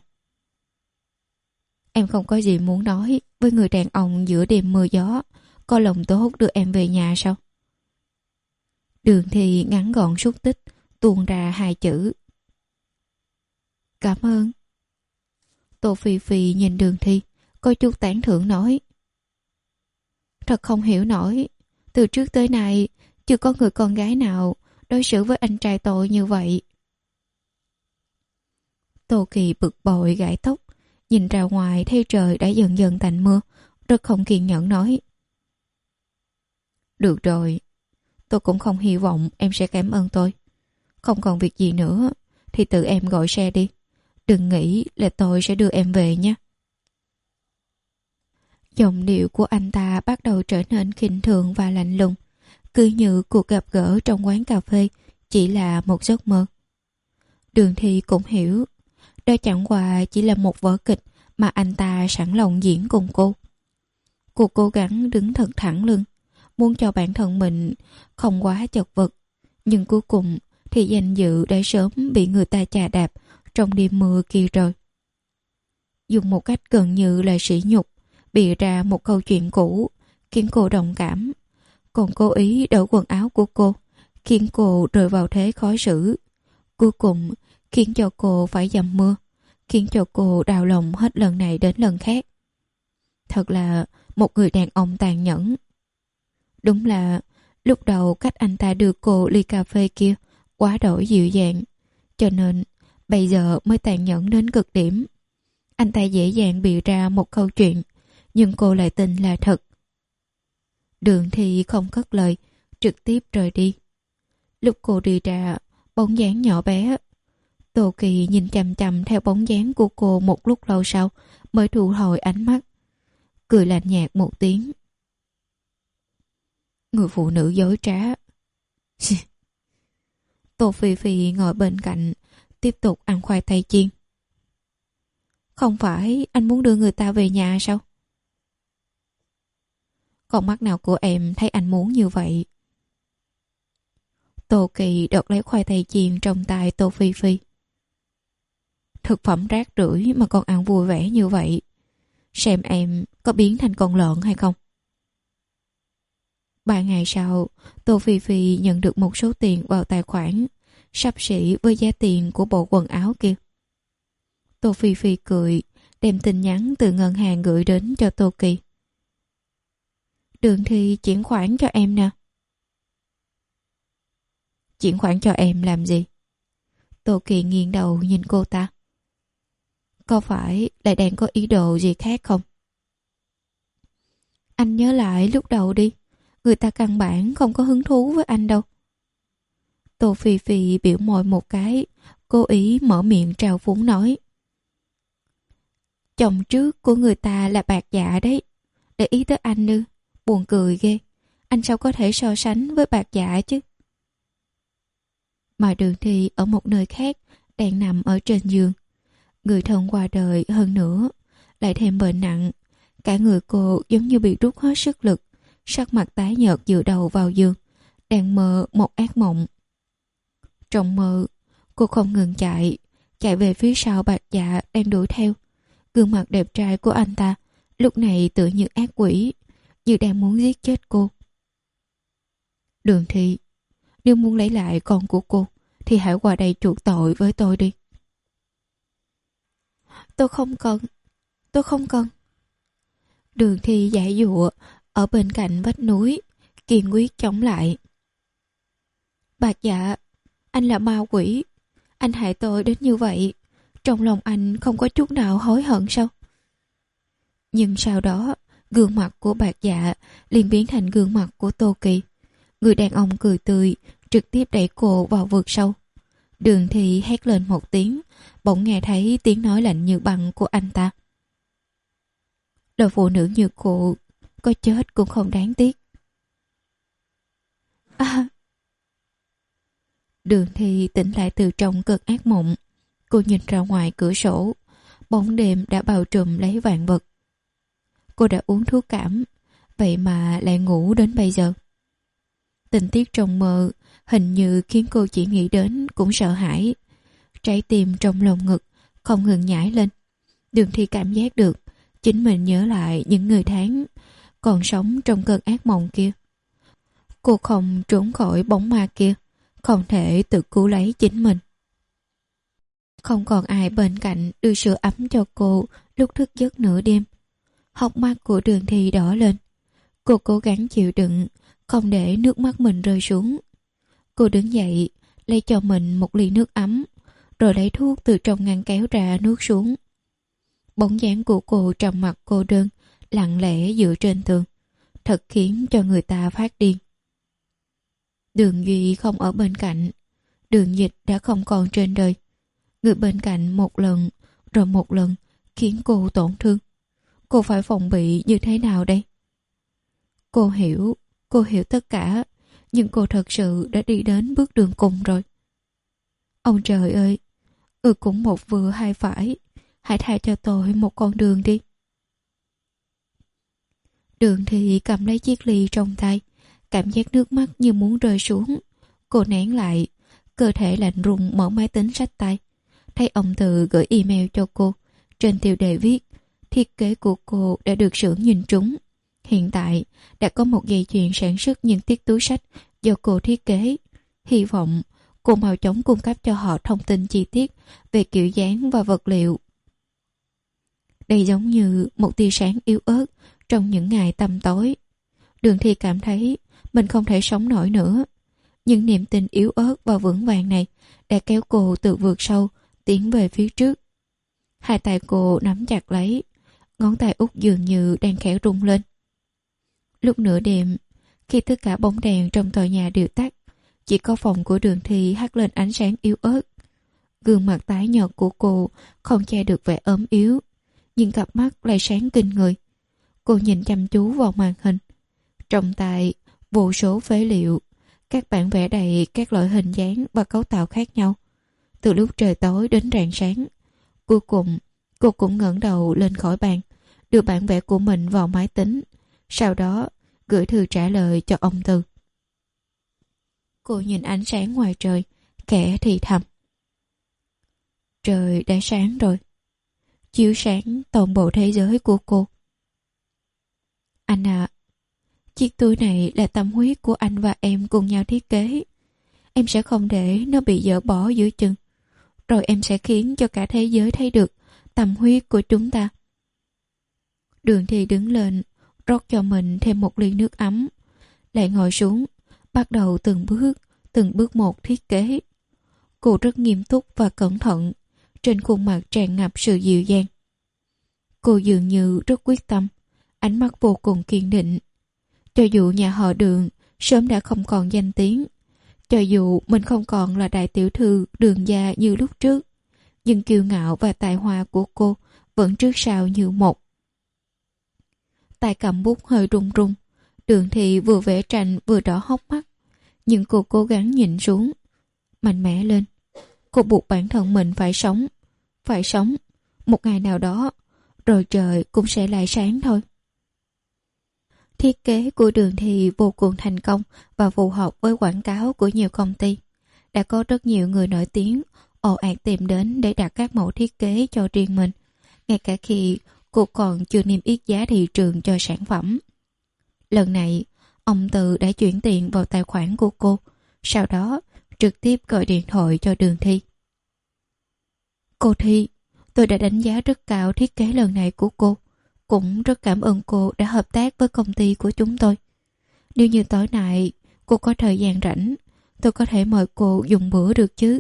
Em không có gì muốn nói với người đàn ông giữa đêm mưa gió, có lòng tốt đưa em về nhà sao? Đường Thi ngắn gọn xúc tích, tuôn ra hai chữ. Cảm ơn. Tô Phi Phi nhìn Đường Thi, có chút tán thưởng nói. Thật không hiểu nổi, từ trước tới nay chưa có người con gái nào đối xử với anh trai tôi như vậy. Tô Kỳ bực bội gãi tóc, nhìn ra ngoài thấy trời đã dần dần tạnh mưa, rất không kiên nhẫn nói. Được rồi, tôi cũng không hy vọng em sẽ cảm ơn tôi. Không còn việc gì nữa thì tự em gọi xe đi. Đừng nghĩ là tôi sẽ đưa em về nhé. Giọng điệu của anh ta bắt đầu trở nên khinh thường và lạnh lùng, cứ như cuộc gặp gỡ trong quán cà phê chỉ là một giấc mơ. Đường Thi cũng hiểu, đó chẳng qua chỉ là một vở kịch mà anh ta sẵn lòng diễn cùng cô. Cô cố gắng đứng thật thẳng lưng, muốn cho bản thân mình không quá chật vật, nhưng cuối cùng thì danh dự đã sớm bị người ta chà đạp trong đêm mưa kia rồi. Dùng một cách gần như là sỉ nhục, bịa ra một câu chuyện cũ, khiến cô đồng cảm, còn cố ý đổi quần áo của cô, khiến cô rơi vào thế khó xử. Cuối cùng khiến cho cô phải dầm mưa, khiến cho cô đau lòng hết lần này đến lần khác. Thật là một người đàn ông tàn nhẫn. Đúng là lúc đầu cách anh ta đưa cô ly cà phê kia quá đổi dịu dàng, cho nên bây giờ mới tàn nhẫn đến cực điểm. Anh ta dễ dàng bịa ra một câu chuyện, nhưng cô lại tin là thật. Đường Thi không cất lời, trực tiếp rời đi. Lúc cô đi ra, bóng dáng nhỏ bé. Tô Kỳ nhìn chằm chằm theo bóng dáng của cô một lúc lâu sau mới thu hồi ánh mắt, cười lạnh nhạt một tiếng. Người phụ nữ dối trá. Tô Phi Phi ngồi bên cạnh tiếp tục ăn khoai tây chiên. Không phải anh muốn đưa người ta về nhà sao? Con mắt nào của em thấy anh muốn như vậy? Tô Kỳ đợt lấy khoai tây chiên trong tay Tô Phi Phi. Thực phẩm rác rưởi mà con ăn vui vẻ như vậy, xem em có biến thành con lợn hay không. Ba ngày sau, Tô Phi Phi nhận được một số tiền vào tài khoản xấp xỉ với giá tiền của bộ quần áo kia. Tô Phi Phi cười, đem tin nhắn từ ngân hàng gửi đến cho Tô Kỳ. Đường Thi chuyển khoản cho em nè. Chuyển khoản cho em làm gì? Tô Kỳ nghiêng đầu nhìn cô ta. Có phải lại đang có ý đồ gì khác không? Anh nhớ lại lúc đầu đi, người ta căn bản không có hứng thú với anh đâu. Tô Phi Phi biểu môi một cái, cố ý mở miệng trào phúng nói. Chồng trước của người ta là bạc dạ đấy, để ý tới anh ư? Buồn cười ghê, anh sao có thể so sánh với bạc dạ chứ? Mà Đường Thi ở một nơi khác, đang nằm ở trên giường. Người thân qua đời hơn nữa, lại thêm bệnh nặng. Cả người cô giống như bị rút hết sức lực, sắc mặt tái nhợt dựa đầu vào giường, đang mơ một ác mộng. Trong mơ, cô không ngừng chạy, chạy về phía sau bạc dạ đang đuổi theo. Gương mặt đẹp trai của anh ta lúc này tựa như ác quỷ, như đang muốn giết chết cô. Đường Thi, nếu muốn lấy lại con của cô thì hãy qua đây chuộc tội với tôi đi. Tôi không cần, tôi không cần. Đường Thi giải dụa ở bên cạnh vách núi, kiên quyết chống lại. Bạc dạ, anh là ma quỷ, anh hại tôi đến như vậy, trong lòng anh không có chút nào hối hận sao? Nhưng sau đó, gương mặt của bạc dạ liền biến thành gương mặt của Tô Kỳ. Người đàn ông cười tươi, trực tiếp đẩy cô vào vực sâu. Đường Thi hét lên một tiếng, bỗng nghe thấy tiếng nói lạnh như băng của anh ta. Loại phụ nữ như cô, có chết cũng không đáng tiếc. À! Đường Thi tỉnh lại từ trong cơn ác mộng. Cô nhìn ra ngoài cửa sổ, bóng đêm đã bao trùm lấy vạn vật. Cô đã uống thuốc cảm, vậy mà lại ngủ đến bây giờ. Tình tiết trong mơ hình như khiến cô chỉ nghĩ đến cũng sợ hãi. Trái tim trong lồng ngực không ngừng nhảy lên. Đường Thi cảm giác được chính mình nhớ lại những người tháng còn sống trong cơn ác mộng kia. Cô không trốn khỏi bóng ma kia, không thể tự cứu lấy chính mình. Không còn ai bên cạnh đưa sữa ấm cho cô lúc thức giấc nửa đêm. Hốc mắt của Đường Thi đỏ lên. Cô cố gắng chịu đựng, không để nước mắt mình rơi xuống. Cô đứng dậy, lấy cho mình một ly nước ấm, rồi lấy thuốc từ trong ngăn kéo ra nuốt xuống. Bóng dáng của cô trầm mặc cô đơn, lặng lẽ dựa trên tường, thật khiến cho người ta phát điên. Đường Duy không ở bên cạnh, Đường Dịch đã không còn trên đời. Người bên cạnh một lần, rồi một lần, khiến cô tổn thương. Cô phải phòng bị như thế nào đây? Cô hiểu, cô hiểu tất cả, nhưng cô thật sự đã đi đến bước đường cùng rồi. Ông trời ơi, ừ cũng một vừa hai phải, hãy tha cho tôi một con đường đi. Đường Thị cầm lấy chiếc ly trong tay, cảm giác nước mắt như muốn rơi xuống. Cô nén lại, cơ thể lạnh run mở máy tính sách tay. Thấy ông Từ gửi email cho cô, trên tiêu đề viết thiết kế của cô đã được xưởng nhìn trúng. Hiện tại đã có một dây chuyền sản xuất những chiếc túi sách do cô thiết kế. Hy vọng cô mau chóng cung cấp cho họ thông tin chi tiết về kiểu dáng và vật liệu. Đây giống như một tia sáng yếu ớt trong những ngày tăm tối. Đường Thi cảm thấy mình không thể sống nổi nữa. Nhưng niềm tin yếu ớt và vững vàng này đã kéo cô từ vượt sâu tiến về phía trước. Hai tay cô nắm chặt lấy, ngón tay út dường như đang khẽ rung lên. Lúc nửa đêm, khi tất cả bóng đèn trong tòa nhà đều tắt, chỉ có phòng của Đường Thi hắt lên ánh sáng yếu ớt. Gương mặt tái nhợt của cô không che được vẻ ốm yếu, nhưng cặp mắt lại sáng kinh người. Cô nhìn chăm chú vào màn hình. Trong tay, vô số phế liệu, các bản vẽ đầy các loại hình dáng và cấu tạo khác nhau. Từ lúc trời tối đến rạng sáng, cuối cùng Cô cũng ngẩng đầu lên khỏi bàn, đưa bản vẽ của mình vào máy tính, sau đó gửi thư trả lời cho ông Từ. Cô nhìn ánh sáng ngoài trời, khẽ thì thầm. Trời đã sáng rồi, chiếu sáng toàn bộ thế giới của cô. Anh à, chiếc túi này là tâm huyết của anh và em cùng nhau thiết kế. Em sẽ không để nó bị dỡ bỏ giữa chừng. Rồi em sẽ khiến cho cả thế giới thấy được tâm huyết của chúng ta. Đường Thi đứng lên, rót cho mình thêm một ly nước ấm, lại ngồi xuống, bắt đầu từng bước, từng bước một thiết kế. Cô rất nghiêm túc và cẩn thận, trên khuôn mặt tràn ngập sự dịu dàng. Cô dường như rất quyết tâm, ánh mắt vô cùng kiên định. Cho dù nhà họ Đường sớm đã không còn danh tiếng, cho dù mình không còn là đại tiểu thư Đường gia như lúc trước, nhưng kiêu ngạo và tài hoa của cô vẫn trước sau như một. Tay cầm bút hơi run run, Đường Thị vừa vẽ tranh vừa đỏ hốc mắt, nhưng cô cố gắng nhìn xuống, mạnh mẽ lên. Cô buộc bản thân mình phải sống, phải sống. Một ngày nào đó, rồi trời cũng sẽ lại sáng thôi. Thiết kế của Đường Thị vô cùng thành công và phù hợp với quảng cáo của nhiều công ty. Đã có rất nhiều người nổi tiếng ồ ạt tìm đến để đặt các mẫu thiết kế cho riêng mình, ngay cả khi cô còn chưa niêm yết giá thị trường cho sản phẩm. Lần này, ông Từ đã chuyển tiền vào tài khoản của cô, sau đó trực tiếp gọi điện thoại cho Đường Thi. Cô Thi, tôi đã đánh giá rất cao thiết kế lần này của cô. Cũng rất cảm ơn cô đã hợp tác với công ty của chúng tôi. Nếu như tối nay cô có thời gian rảnh, tôi có thể mời cô dùng bữa được chứ?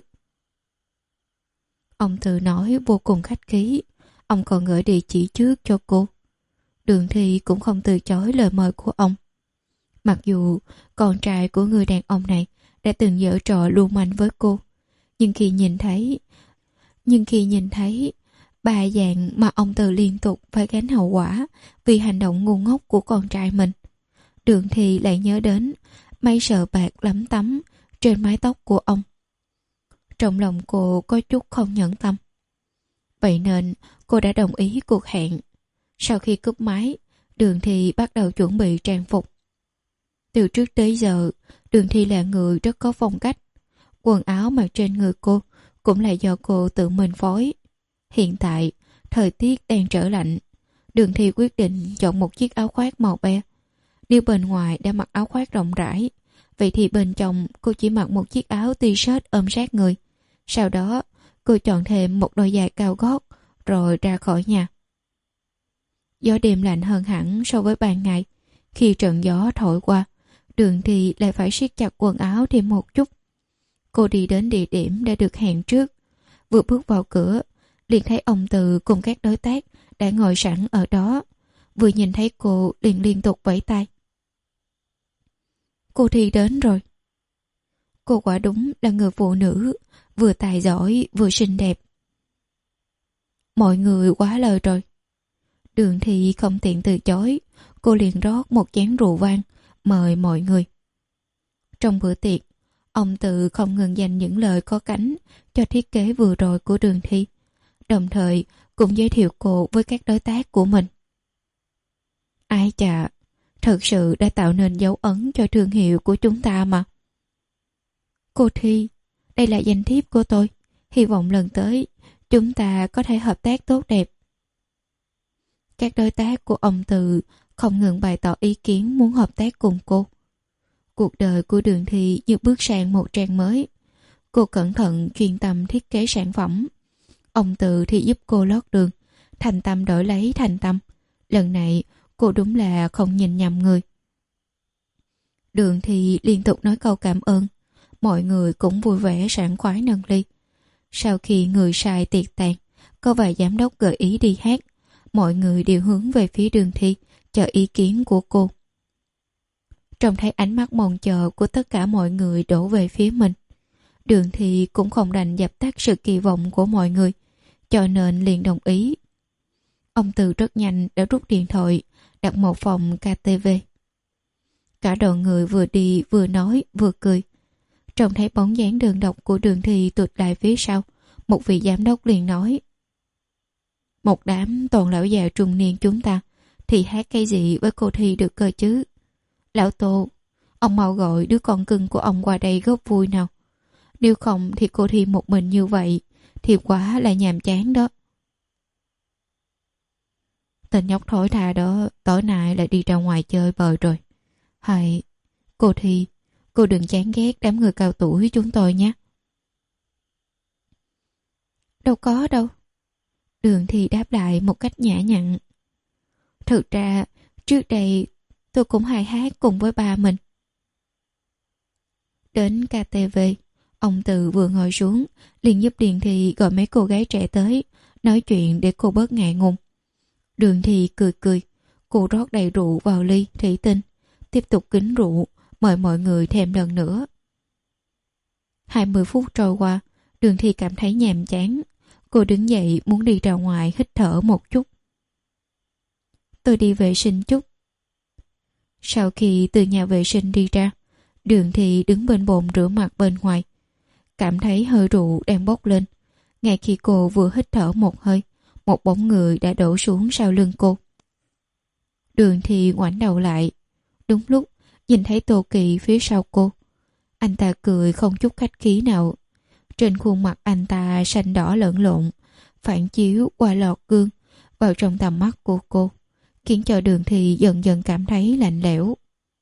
Ông Từ nói vô cùng khách khí. Ông còn gửi địa chỉ trước cho cô. Đường Thi cũng không từ chối lời mời của ông. Mặc dù con trai của người đàn ông này đã từng giở trò lưu manh với cô, nhưng khi nhìn thấy nhưng khi nhìn thấy bà dạng mà ông Từ liên tục phải gánh hậu quả vì hành động ngu ngốc của con trai mình, Đường Thi lại nhớ đến mấy sợi bạc lấm tấm trên mái tóc của ông. Trong lòng cô có chút không nhẫn tâm. Vậy nên cô đã đồng ý cuộc hẹn. Sau khi cúp máy, Đường Thi bắt đầu chuẩn bị trang phục. Từ trước tới giờ, Đường Thi là người rất có phong cách. Quần áo mặc trên người cô cũng là do cô tự mình phối. Hiện tại, thời tiết đang trở lạnh. Đường Thi quyết định chọn một chiếc áo khoác màu be. Nếu bên ngoài đã mặc áo khoác rộng rãi, vậy thì bên trong cô chỉ mặc một chiếc áo t-shirt ôm sát người. Sau đó, cô chọn thêm một đôi giày cao gót rồi ra khỏi nhà. Gió đêm lạnh hơn hẳn so với ban ngày. Khi trận gió thổi qua, Đường Thi lại phải siết chặt quần áo thêm một chút. Cô đi đến địa điểm đã được hẹn trước. Vừa bước vào cửa, liền thấy ông Từ cùng các đối tác đã ngồi sẵn ở đó. Vừa nhìn thấy cô liền liên tục vẫy tay. Cô Thi đến rồi. Cô quả đúng là người phụ nữ, vừa tài giỏi vừa xinh đẹp. Mọi người quá lời rồi. Đường Thi không tiện từ chối, cô liền rót một chén rượu vang, mời mọi người. Trong bữa tiệc, ông Từ không ngừng dành những lời có cánh cho thiết kế vừa rồi của Đường Thi, đồng thời cũng giới thiệu cô với các đối tác của mình. Ai chà, thật sự đã tạo nên dấu ấn cho thương hiệu của chúng ta mà. Cô Thi, đây là danh thiếp của tôi, hy vọng lần tới chúng ta có thể hợp tác tốt đẹp. Các đối tác của ông Từ không ngừng bày tỏ ý kiến muốn hợp tác cùng cô. Cuộc đời của Đường Thi như bước sang một trang mới. Cô cẩn thận chuyên tâm thiết kế sản phẩm. Ông Từ thì giúp cô lót đường, thành tâm đổi lấy thành tâm. Lần này cô đúng là không nhìn nhầm người. Đường Thi liên tục nói câu cảm ơn. Mọi người cũng vui vẻ sảng khoái nâng ly. Sau khi người sai tiệc tàn, có vài giám đốc gợi ý đi hát. Mọi người đều hướng về phía Đường Thi, chờ ý kiến của cô. Trông thấy ánh mắt mong chờ của tất cả mọi người đổ về phía mình, Đường Thi cũng không đành dập tắt sự kỳ vọng của mọi người, cho nên liền đồng ý. Ông Từ rất nhanh đã rút điện thoại, đặt một phòng ca tê vê. Cả đoàn người vừa đi vừa nói vừa cười. Trông thấy bóng dáng đơn độc của Đường Thi tụt lại phía sau, một vị giám đốc liền nói: Một đám toàn lão già trung niên chúng ta thì hát cái gì với cô Thi được cơ chứ? Lão Tô, ông mau gọi đứa con cưng của ông qua đây góp vui nào. Nếu không thì cô Thi một mình như vậy thì quá là nhàm chán đó. Tên nhóc thối tha đó tối nay lại đi ra ngoài chơi bời rồi. Hay, cô Thi, cô đừng chán ghét đám người cao tuổi chúng tôi nhé. Đâu có đâu. Đường Thi đáp lại một cách nhã nhặn. Thực ra, trước đây tôi cũng hay hát cùng với ba mình. Đến ca tê vê, ông Từ vừa ngồi xuống, liền giúp Điền Thi gọi mấy cô gái trẻ tới, nói chuyện để cô bớt ngại ngùng. Đường Thi cười cười, cô rót đầy rượu vào ly thủy tinh, tiếp tục kính rượu, mời mọi người thêm lần nữa. Hai mươi phút trôi qua, Đường Thi cảm thấy nhàm chán. Cô đứng dậy muốn đi ra ngoài hít thở một chút. Tôi đi vệ sinh chút. Sau khi từ nhà vệ sinh đi ra, Đường Thi đứng bên bồn rửa mặt bên ngoài. Cảm thấy hơi rượu đang bốc lên. Ngay khi cô vừa hít thở một hơi, một bóng người đã đổ xuống sau lưng cô. Đường Thi ngoảnh đầu lại. Đúng lúc nhìn thấy Tô Kỳ phía sau cô. Anh ta cười không chút khách khí nào. Trên khuôn mặt anh ta xanh đỏ lẫn lộn, phản chiếu qua lọt gương vào trong tầm mắt của cô, khiến cho Đường Thi dần dần cảm thấy lạnh lẽo.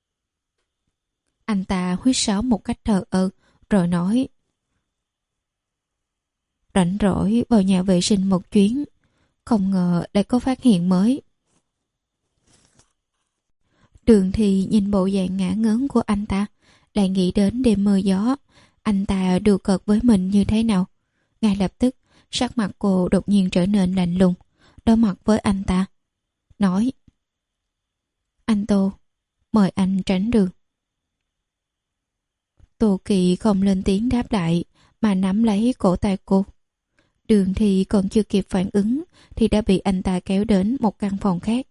Anh ta huýt sáo một cách thờ ơ, rồi nói: rảnh rỗi vào nhà vệ sinh một chuyến, không ngờ lại có phát hiện mới. Đường Thi nhìn bộ dạng ngả ngớn của anh ta, lại nghĩ đến đêm mưa gió, anh ta đùa cợt với mình như thế nào. Ngay lập tức, sắc mặt cô đột nhiên trở nên lạnh lùng, đối mặt với anh ta, nói: anh Tô, mời anh tránh đường. Tô Kỳ không lên tiếng đáp lại, mà nắm lấy cổ tay cô. Đường Thi còn chưa kịp phản ứng thì đã bị anh ta kéo đến một căn phòng khác.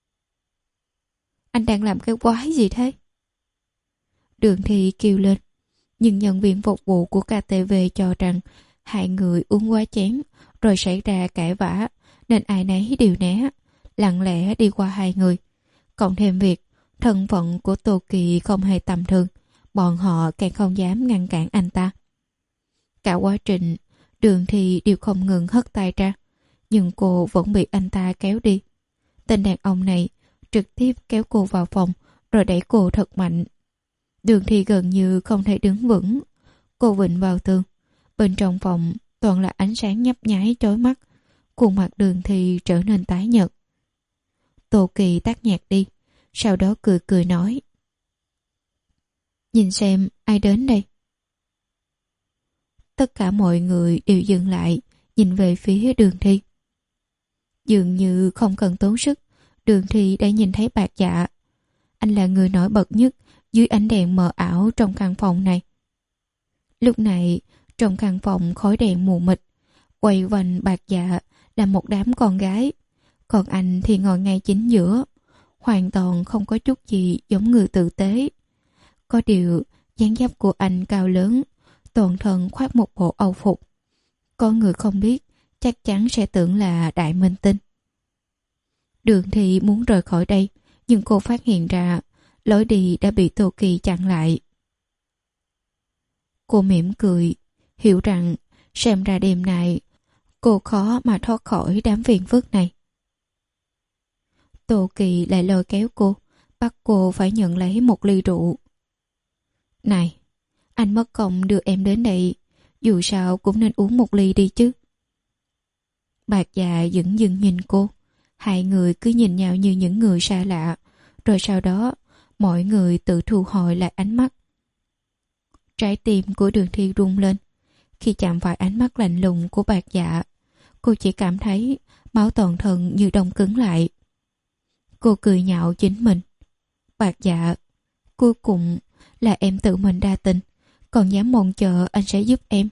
Anh đang làm cái quái gì thế? Đường Thi kêu lên, nhưng nhân viên phục vụ của ca tê vê cho rằng hai người uống quá chén rồi xảy ra cãi vã, nên ai nấy đều né, lặng lẽ đi qua hai người. Cộng thêm việc thân phận của Tô Kỳ không hề tầm thường, bọn họ càng không dám ngăn cản anh ta. Cả quá trình, Đường Thi đều không ngừng hất tay ra, nhưng cô vẫn bị anh ta kéo đi. Tên đàn ông này trực tiếp kéo cô vào phòng rồi đẩy cô thật mạnh. Đường Thi gần như không thể đứng vững. Cô vịnh vào tường. Bên trong phòng toàn là ánh sáng nhấp nháy chói mắt. Khuôn mặt Đường Thi trở nên tái nhợt. Tô Kỳ tắt nhạc đi, sau đó cười cười nói: nhìn xem ai đến đây. Tất cả mọi người đều dừng lại, nhìn về phía Đường Thi. Dường như không cần tốn sức, Đường Thi đã nhìn thấy Bạc Dạ. Anh là người nổi bật nhất dưới ánh đèn mờ ảo trong căn phòng này. Lúc này, trong căn phòng khói đèn mù mịt, quay quanh Bạc Dạ là một đám con gái, còn anh thì ngồi ngay chính giữa, hoàn toàn không có chút gì giống người tử tế. Có điều, dáng dấp của anh cao lớn, toàn thân khoác một bộ âu phục. Có người không biết, chắc chắn sẽ tưởng là đại minh tinh. Đường Thi muốn rời khỏi đây, nhưng cô phát hiện ra lối đi đã bị Tô Kỳ chặn lại. Cô mỉm cười, hiểu rằng xem ra đêm nay cô khó mà thoát khỏi đám phiền phức này. Tô Kỳ lại lôi kéo cô, bắt cô phải nhận lấy một ly rượu. Này, anh mất công đưa em đến đây, dù sao cũng nên uống một ly đi chứ. Bạc Dạ dững dưng nhìn cô, hai người cứ nhìn nhau như những người xa lạ, rồi sau đó mọi người tự thu hồi lại ánh mắt. Trái tim của Đường Thi rung lên. Khi chạm phải ánh mắt lạnh lùng của Bạc Dạ, cô chỉ cảm thấy máu toàn thân như đông cứng lại. Cô cười nhạo chính mình. Bạc Dạ, cuối cùng là em tự mình đa tình, còn dám mong chờ anh sẽ giúp em.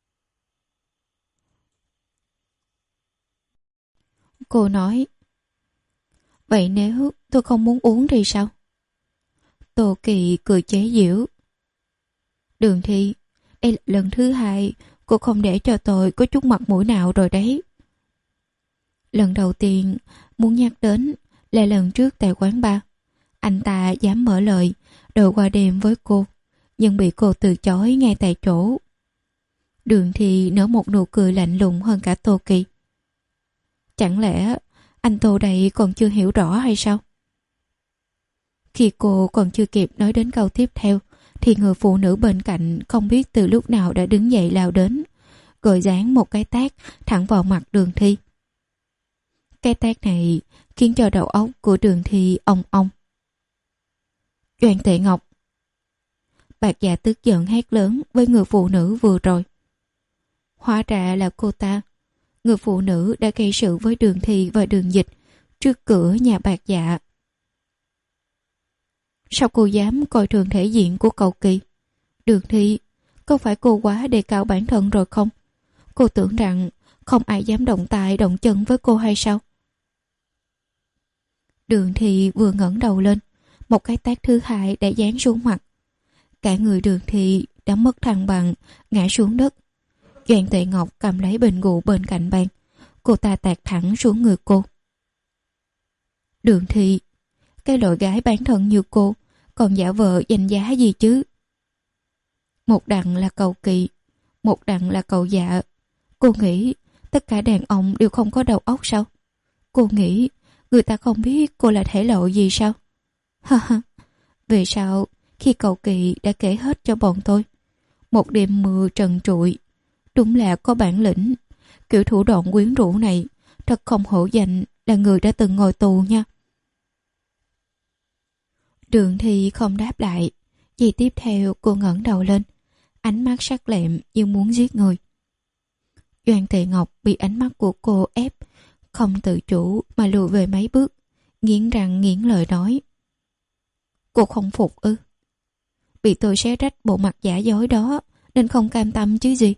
Cô nói: vậy nếu tôi không muốn uống thì sao? Tô Kỳ cười chế giễu. Đường Thi, đây là lần thứ hai cô không để cho tôi có chút mặt mũi nào rồi đấy. Lần đầu tiên muốn nhắc đến là lần trước tại quán bar. Anh ta dám mở lời đòi qua đêm với cô, nhưng bị cô từ chối ngay tại chỗ. Đường Thi nở một nụ cười lạnh lùng hơn cả Tô Kỳ. Chẳng lẽ anh Tô đây còn chưa hiểu rõ hay sao? Khi cô còn chưa kịp nói đến câu tiếp theo, thì người phụ nữ bên cạnh không biết từ lúc nào đã đứng dậy lao đến, gọi giáng một cái tát thẳng vào mặt Đường Thi. Cái tát này khiến cho đầu óc của Đường Thi ong ong. Doan Tệ Ngọc! Bạc Dạ tức giận hét lớn với người phụ nữ vừa rồi. Hóa ra là cô ta, người phụ nữ đã gây sự với Đường Thi và Đường Dịch trước cửa nhà Bạc Dạ. Sao cô dám coi thường thể diện của cậu Kỳ? Đường Thi, có phải cô quá đề cao bản thân rồi không? Cô tưởng rằng không ai dám động tay động chân với cô hay sao? Đường Thi vừa ngẩng đầu lên, một cái tát thứ hai đã giáng xuống mặt. Cả người Đường Thi đã mất thăng bằng, ngã xuống đất. Doan Tệ Ngọc cầm lấy bình rượu bên cạnh bàn, cô ta tạt thẳng xuống người cô. Đường Thi, cái loại gái bán thân như cô còn giả vờ danh giá gì chứ? Một đằng là cậu Kỳ, một đằng là cậu Dạ. Cô nghĩ tất cả đàn ông đều không có đầu óc sao? Cô nghĩ người ta không biết cô là thể lộ gì sao? Ha ha, về sau khi cậu Kỳ đã kể hết cho bọn tôi, một đêm mưa trần trụi, đúng là có bản lĩnh. Kiểu thủ đoạn quyến rũ này thật không hổ danh là người đã từng ngồi tù nha. Đường Thi không đáp lại. Giây tiếp theo cô ngẩng đầu lên, ánh mắt sắc lẹm như muốn giết người. Doan Tệ Ngọc bị ánh mắt của cô ép, không tự chủ mà lùi về mấy bước, nghiến răng nghiến lời nói. Cô không phục ư? Bị tôi xé rách bộ mặt giả dối đó nên không cam tâm chứ gì?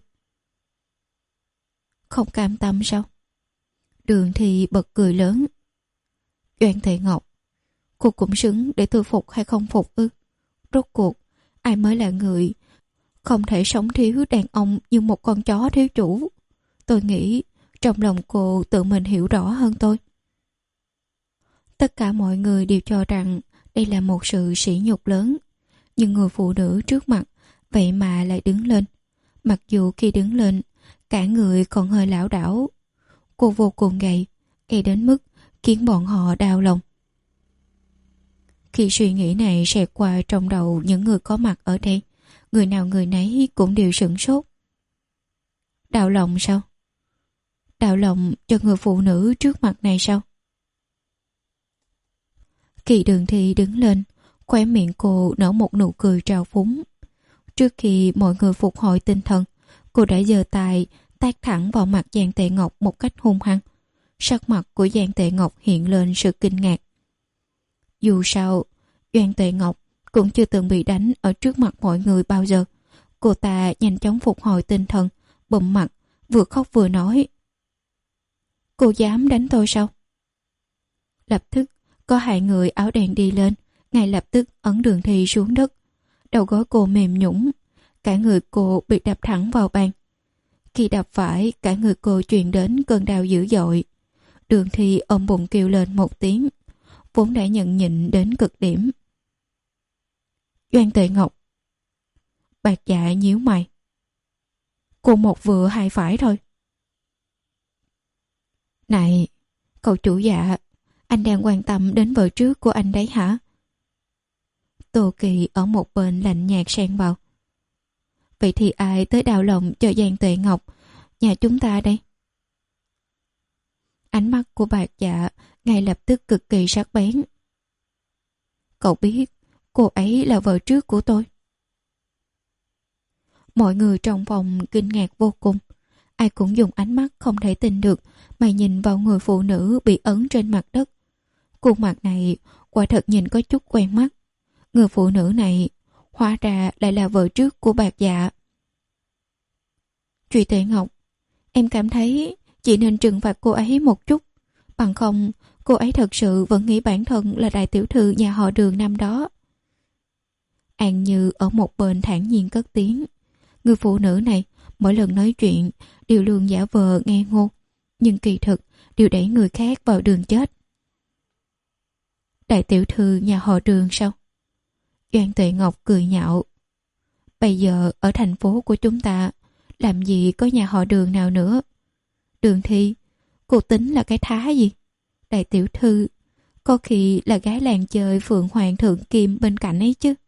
Không cam tâm sao? Đường Thi bật cười lớn. Doan Tệ Ngọc, cô cũng xứng để tôi phục hay không phục ư? Rốt cuộc ai mới là người không thể sống thiếu đàn ông như một con chó thiếu chủ? Tôi nghĩ trong lòng cô tự mình hiểu rõ hơn tôi. Tất cả mọi người đều cho rằng đây là một sự sỉ nhục lớn, nhưng người phụ nữ trước mặt vậy mà lại đứng lên. Mặc dù khi đứng lên cả người còn hơi lảo đảo. Cô vô cùng gầy, gầy đến mức khiến bọn họ đau lòng. Khi suy nghĩ này xẹt qua trong đầu những người có mặt ở đây, người nào người nấy cũng đều sửng sốt. Đau lòng sao? Đau lòng cho người phụ nữ trước mặt này sao? Kỳ Đường Thi đứng lên, khóe miệng cô nở một nụ cười trào phúng. Trước khi mọi người phục hồi tinh thần, cô đã giơ tay tát thẳng vào mặt Doan Tệ Ngọc một cách hung hăng. Sắc mặt của Doan Tệ Ngọc hiện lên sự kinh ngạc. Dù sao, Doan Tệ Ngọc cũng chưa từng bị đánh ở trước mặt mọi người bao giờ. Cô ta nhanh chóng phục hồi tinh thần, bụm mặt, vừa khóc vừa nói. Cô dám đánh tôi sao? Lập tức có hai người áo đen đi lên, ngay lập tức ấn Đường Thi xuống đất. Đầu gối cô mềm nhũn, cả người cô bị đập thẳng vào bàn. Khi đập phải, cả người cô truyền đến cơn đau dữ dội. Đường Thi ôm bụng kêu lên một tiếng, vốn đã nhận nhịn đến cực điểm. Doan Tệ Ngọc! Bạc Dạ nhíu mày. Cô một vừa hai phải thôi. Này, cậu chủ Dạ, anh đang quan tâm đến vợ trước của anh đấy hả? Tô Kỳ ở một bên lạnh nhạt xen vào. Vậy thì ai tới đau lòng cho Doan Tệ Ngọc nhà chúng ta đây? Ánh mắt của Bạc Dạ ngay lập tức cực kỳ sắc bén. Cậu biết cô ấy là vợ trước của tôi. Mọi người trong phòng kinh ngạc vô cùng. Ai cũng dùng ánh mắt không thể tin được mà nhìn vào người phụ nữ bị ấn trên mặt đất. Khuôn mặt này quả thật nhìn có chút quen mắt. Người phụ nữ này hóa ra lại là vợ trước của Bạc Dạ. Truy Tệ Ngọc, em cảm thấy chị nên trừng phạt cô ấy một chút. Bằng không cô ấy thật sự vẫn nghĩ bản thân là đại tiểu thư nhà họ Đường năm đó. An Như ở một bên thản nhiên cất tiếng. Người phụ nữ này mỗi lần nói chuyện đều luôn giả vờ nghe ngô, nhưng kỳ thực đều đẩy người khác vào đường chết. Đại tiểu thư nhà họ Đường sao? Doan Tuệ Ngọc cười nhạo. Bây giờ ở thành phố của chúng ta làm gì có nhà họ Đường nào nữa. Đường Thi, cô tính là cái thá gì? Đại tiểu thư có khi là gái làng chơi Phượng Hoàng Thượng Kim bên cạnh ấy chứ.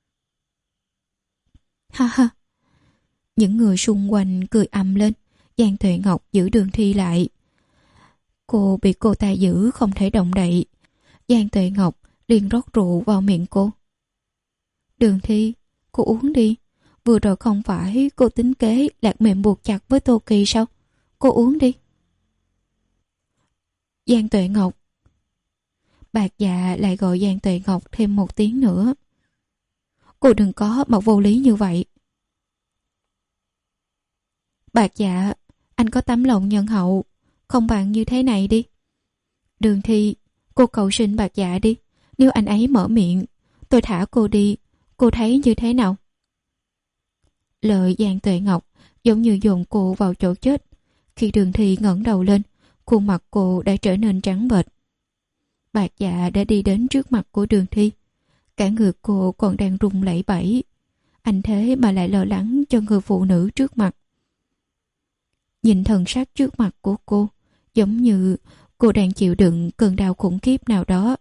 Ha ha. Những người xung quanh cười ầm lên. Giang Tuệ Ngọc giữ Đường Thi lại. Cô bị cô ta giữ không thể động đậy. Giang Tuệ Ngọc liền rót rượu vào miệng cô. Đường Thi, cô uống đi. Vừa rồi không phải cô tính kế lạc mềm buộc chặt với Tô Kỳ sao? Cô uống đi. Giang Tuệ Ngọc. Bạc Dạ lại gọi Giang Tuệ Ngọc thêm một tiếng nữa. Cô đừng có mà vô lý như vậy. Bạc Dạ, anh có tấm lòng nhân hậu, không bằng như thế này đi. Đường Thi, cô cầu xin Bạc Dạ đi. Nếu anh ấy mở miệng, tôi thả cô đi. Cô thấy như thế nào? Lời Giang Tuệ Ngọc giống như dồn cô vào chỗ chết. Khi Đường Thi ngẩng đầu lên, khuôn mặt cô đã trở nên trắng bệch. Bạc Dạ đã đi đến trước mặt của Đường Thi. Cả người cô còn đang run lẩy bẩy. Anh thế mà lại lo lắng cho người phụ nữ trước mặt. Nhìn thần sắc trước mặt của cô, giống như cô đang chịu đựng cơn đau khủng khiếp nào đó.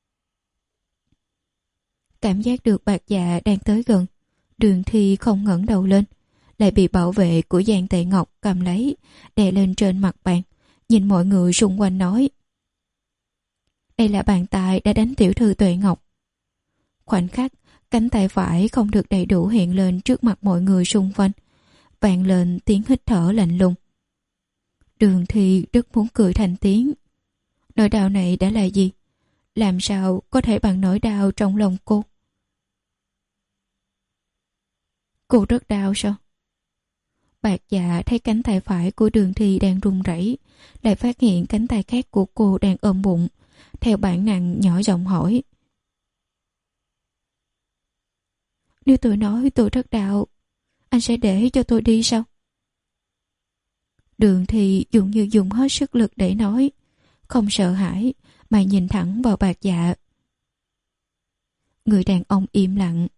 Cảm giác được Bạc Dạ đang tới gần, Đường Thi không ngẩng đầu lên, lại bị bảo vệ của Giang Tệ Ngọc cầm lấy, đè lên trên mặt bàn, nhìn mọi người xung quanh nói. Đây là bàn tay đã đánh tiểu thư Tuệ Ngọc. Khoảnh khắc, cánh tay phải không được đầy đủ hiện lên trước mặt mọi người xung quanh, vang lên tiếng hít thở lạnh lùng. Đường Thi rất muốn cười thành tiếng. Nỗi đau này đã là gì? Làm sao có thể bằng nỗi đau trong lòng cô? Cô rất đau sao? Bạc Dạ thấy cánh tay phải của Đường Thi đang run rẩy, lại phát hiện cánh tay khác của cô đang ôm bụng, theo bản năng nhỏ giọng hỏi. Nếu tôi nói tôi rất đau, anh sẽ để cho tôi đi sao? Đường Thi dùng như dùng hết sức lực để nói, không sợ hãi mà nhìn thẳng vào Bạc Dạ. Người đàn ông im lặng.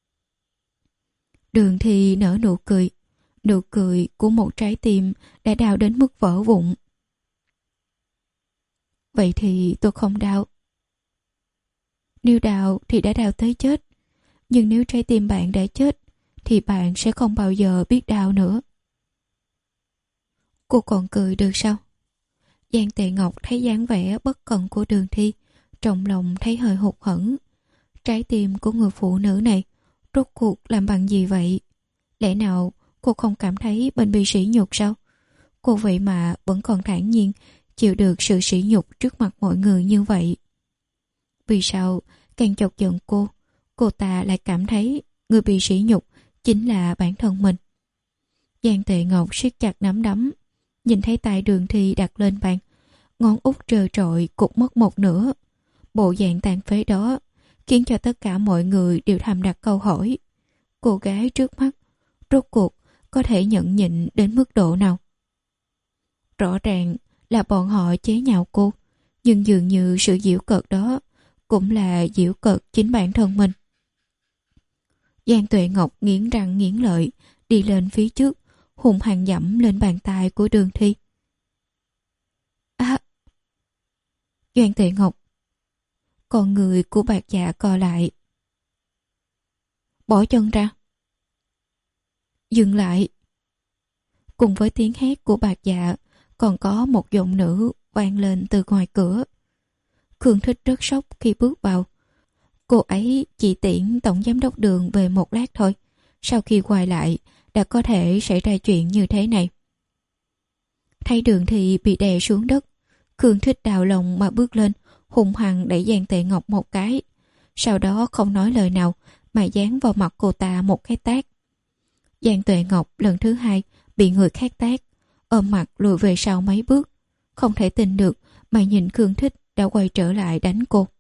Đường Thi nở nụ cười, nụ cười của một trái tim đã đau đến mức vỡ vụn. Vậy thì tôi không đau. Nếu đau thì đã đau tới chết, nhưng nếu trái tim bạn đã chết thì bạn sẽ không bao giờ biết đau nữa. Cô còn cười được sao? Giang Tệ Ngọc thấy dáng vẻ bất cẩn của Đường Thi, trong lòng thấy hơi hụt hẫng. Trái tim của người phụ nữ này rốt cuộc làm bằng gì vậy? Lẽ nào cô không cảm thấy mình bị sỉ nhục sao? Cô vậy mà vẫn còn thản nhiên chịu được sự sỉ nhục trước mặt mọi người như vậy. Vì sao càng chọc giận cô, cô ta lại cảm thấy người bị sỉ nhục chính là bản thân mình? Giang Tệ Ngọc siết chặt nắm đấm, nhìn thấy tay Đường Thi đặt lên bàn, ngón út trơ trọi cụt mất một nửa. Bộ dạng tàn phế đó khiến cho tất cả mọi người đều thầm đặt câu hỏi. Cô gái trước mắt rốt cuộc có thể nhẫn nhịn đến mức độ nào? Rõ ràng là bọn họ chế nhạo cô, nhưng dường như sự giễu cợt đó cũng là giễu cợt chính bản thân mình. Giang Tuệ Ngọc nghiến răng nghiến lợi đi lên phía trước, hùng hăng dẫm lên bàn tay của Đường Thi. À! Giang Tuệ Ngọc. Con người của Bạc Dạ co lại. Bỏ chân ra. Dừng lại. Cùng với tiếng hét của Bạc Dạ, còn có một giọng nữ vang lên từ ngoài cửa. Khương Thích rất sốc khi bước vào. Cô ấy chỉ tiễn tổng giám đốc Đường về một lát thôi. Sau khi quay lại, đã có thể xảy ra chuyện như thế này. Thấy Đường Thi bị đè xuống đất, Khương Thích đào lòng mà bước lên, hung hăng đẩy Giang Tệ Ngọc một cái. Sau đó không nói lời nào mà giáng vào mặt cô ta một cái tát. Giang Tuệ Ngọc lần thứ hai bị người khác tát, ôm mặt lùi về sau mấy bước, không thể tin được mà nhìn Khương Thích đã quay trở lại đánh cô.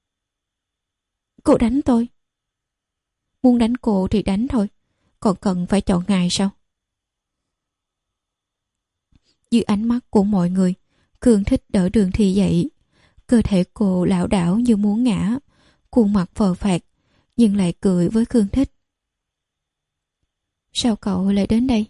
Cô đánh tôi? Muốn đánh cô thì đánh thôi, còn cần phải chọn ngày sao? Dưới ánh mắt của mọi người, Cương Thích đỡ Đường Thi dậy. Cơ thể cô lảo đảo như muốn ngã, khuôn mặt phờ phạc, nhưng lại cười với Cương Thích. Sao cậu lại đến đây?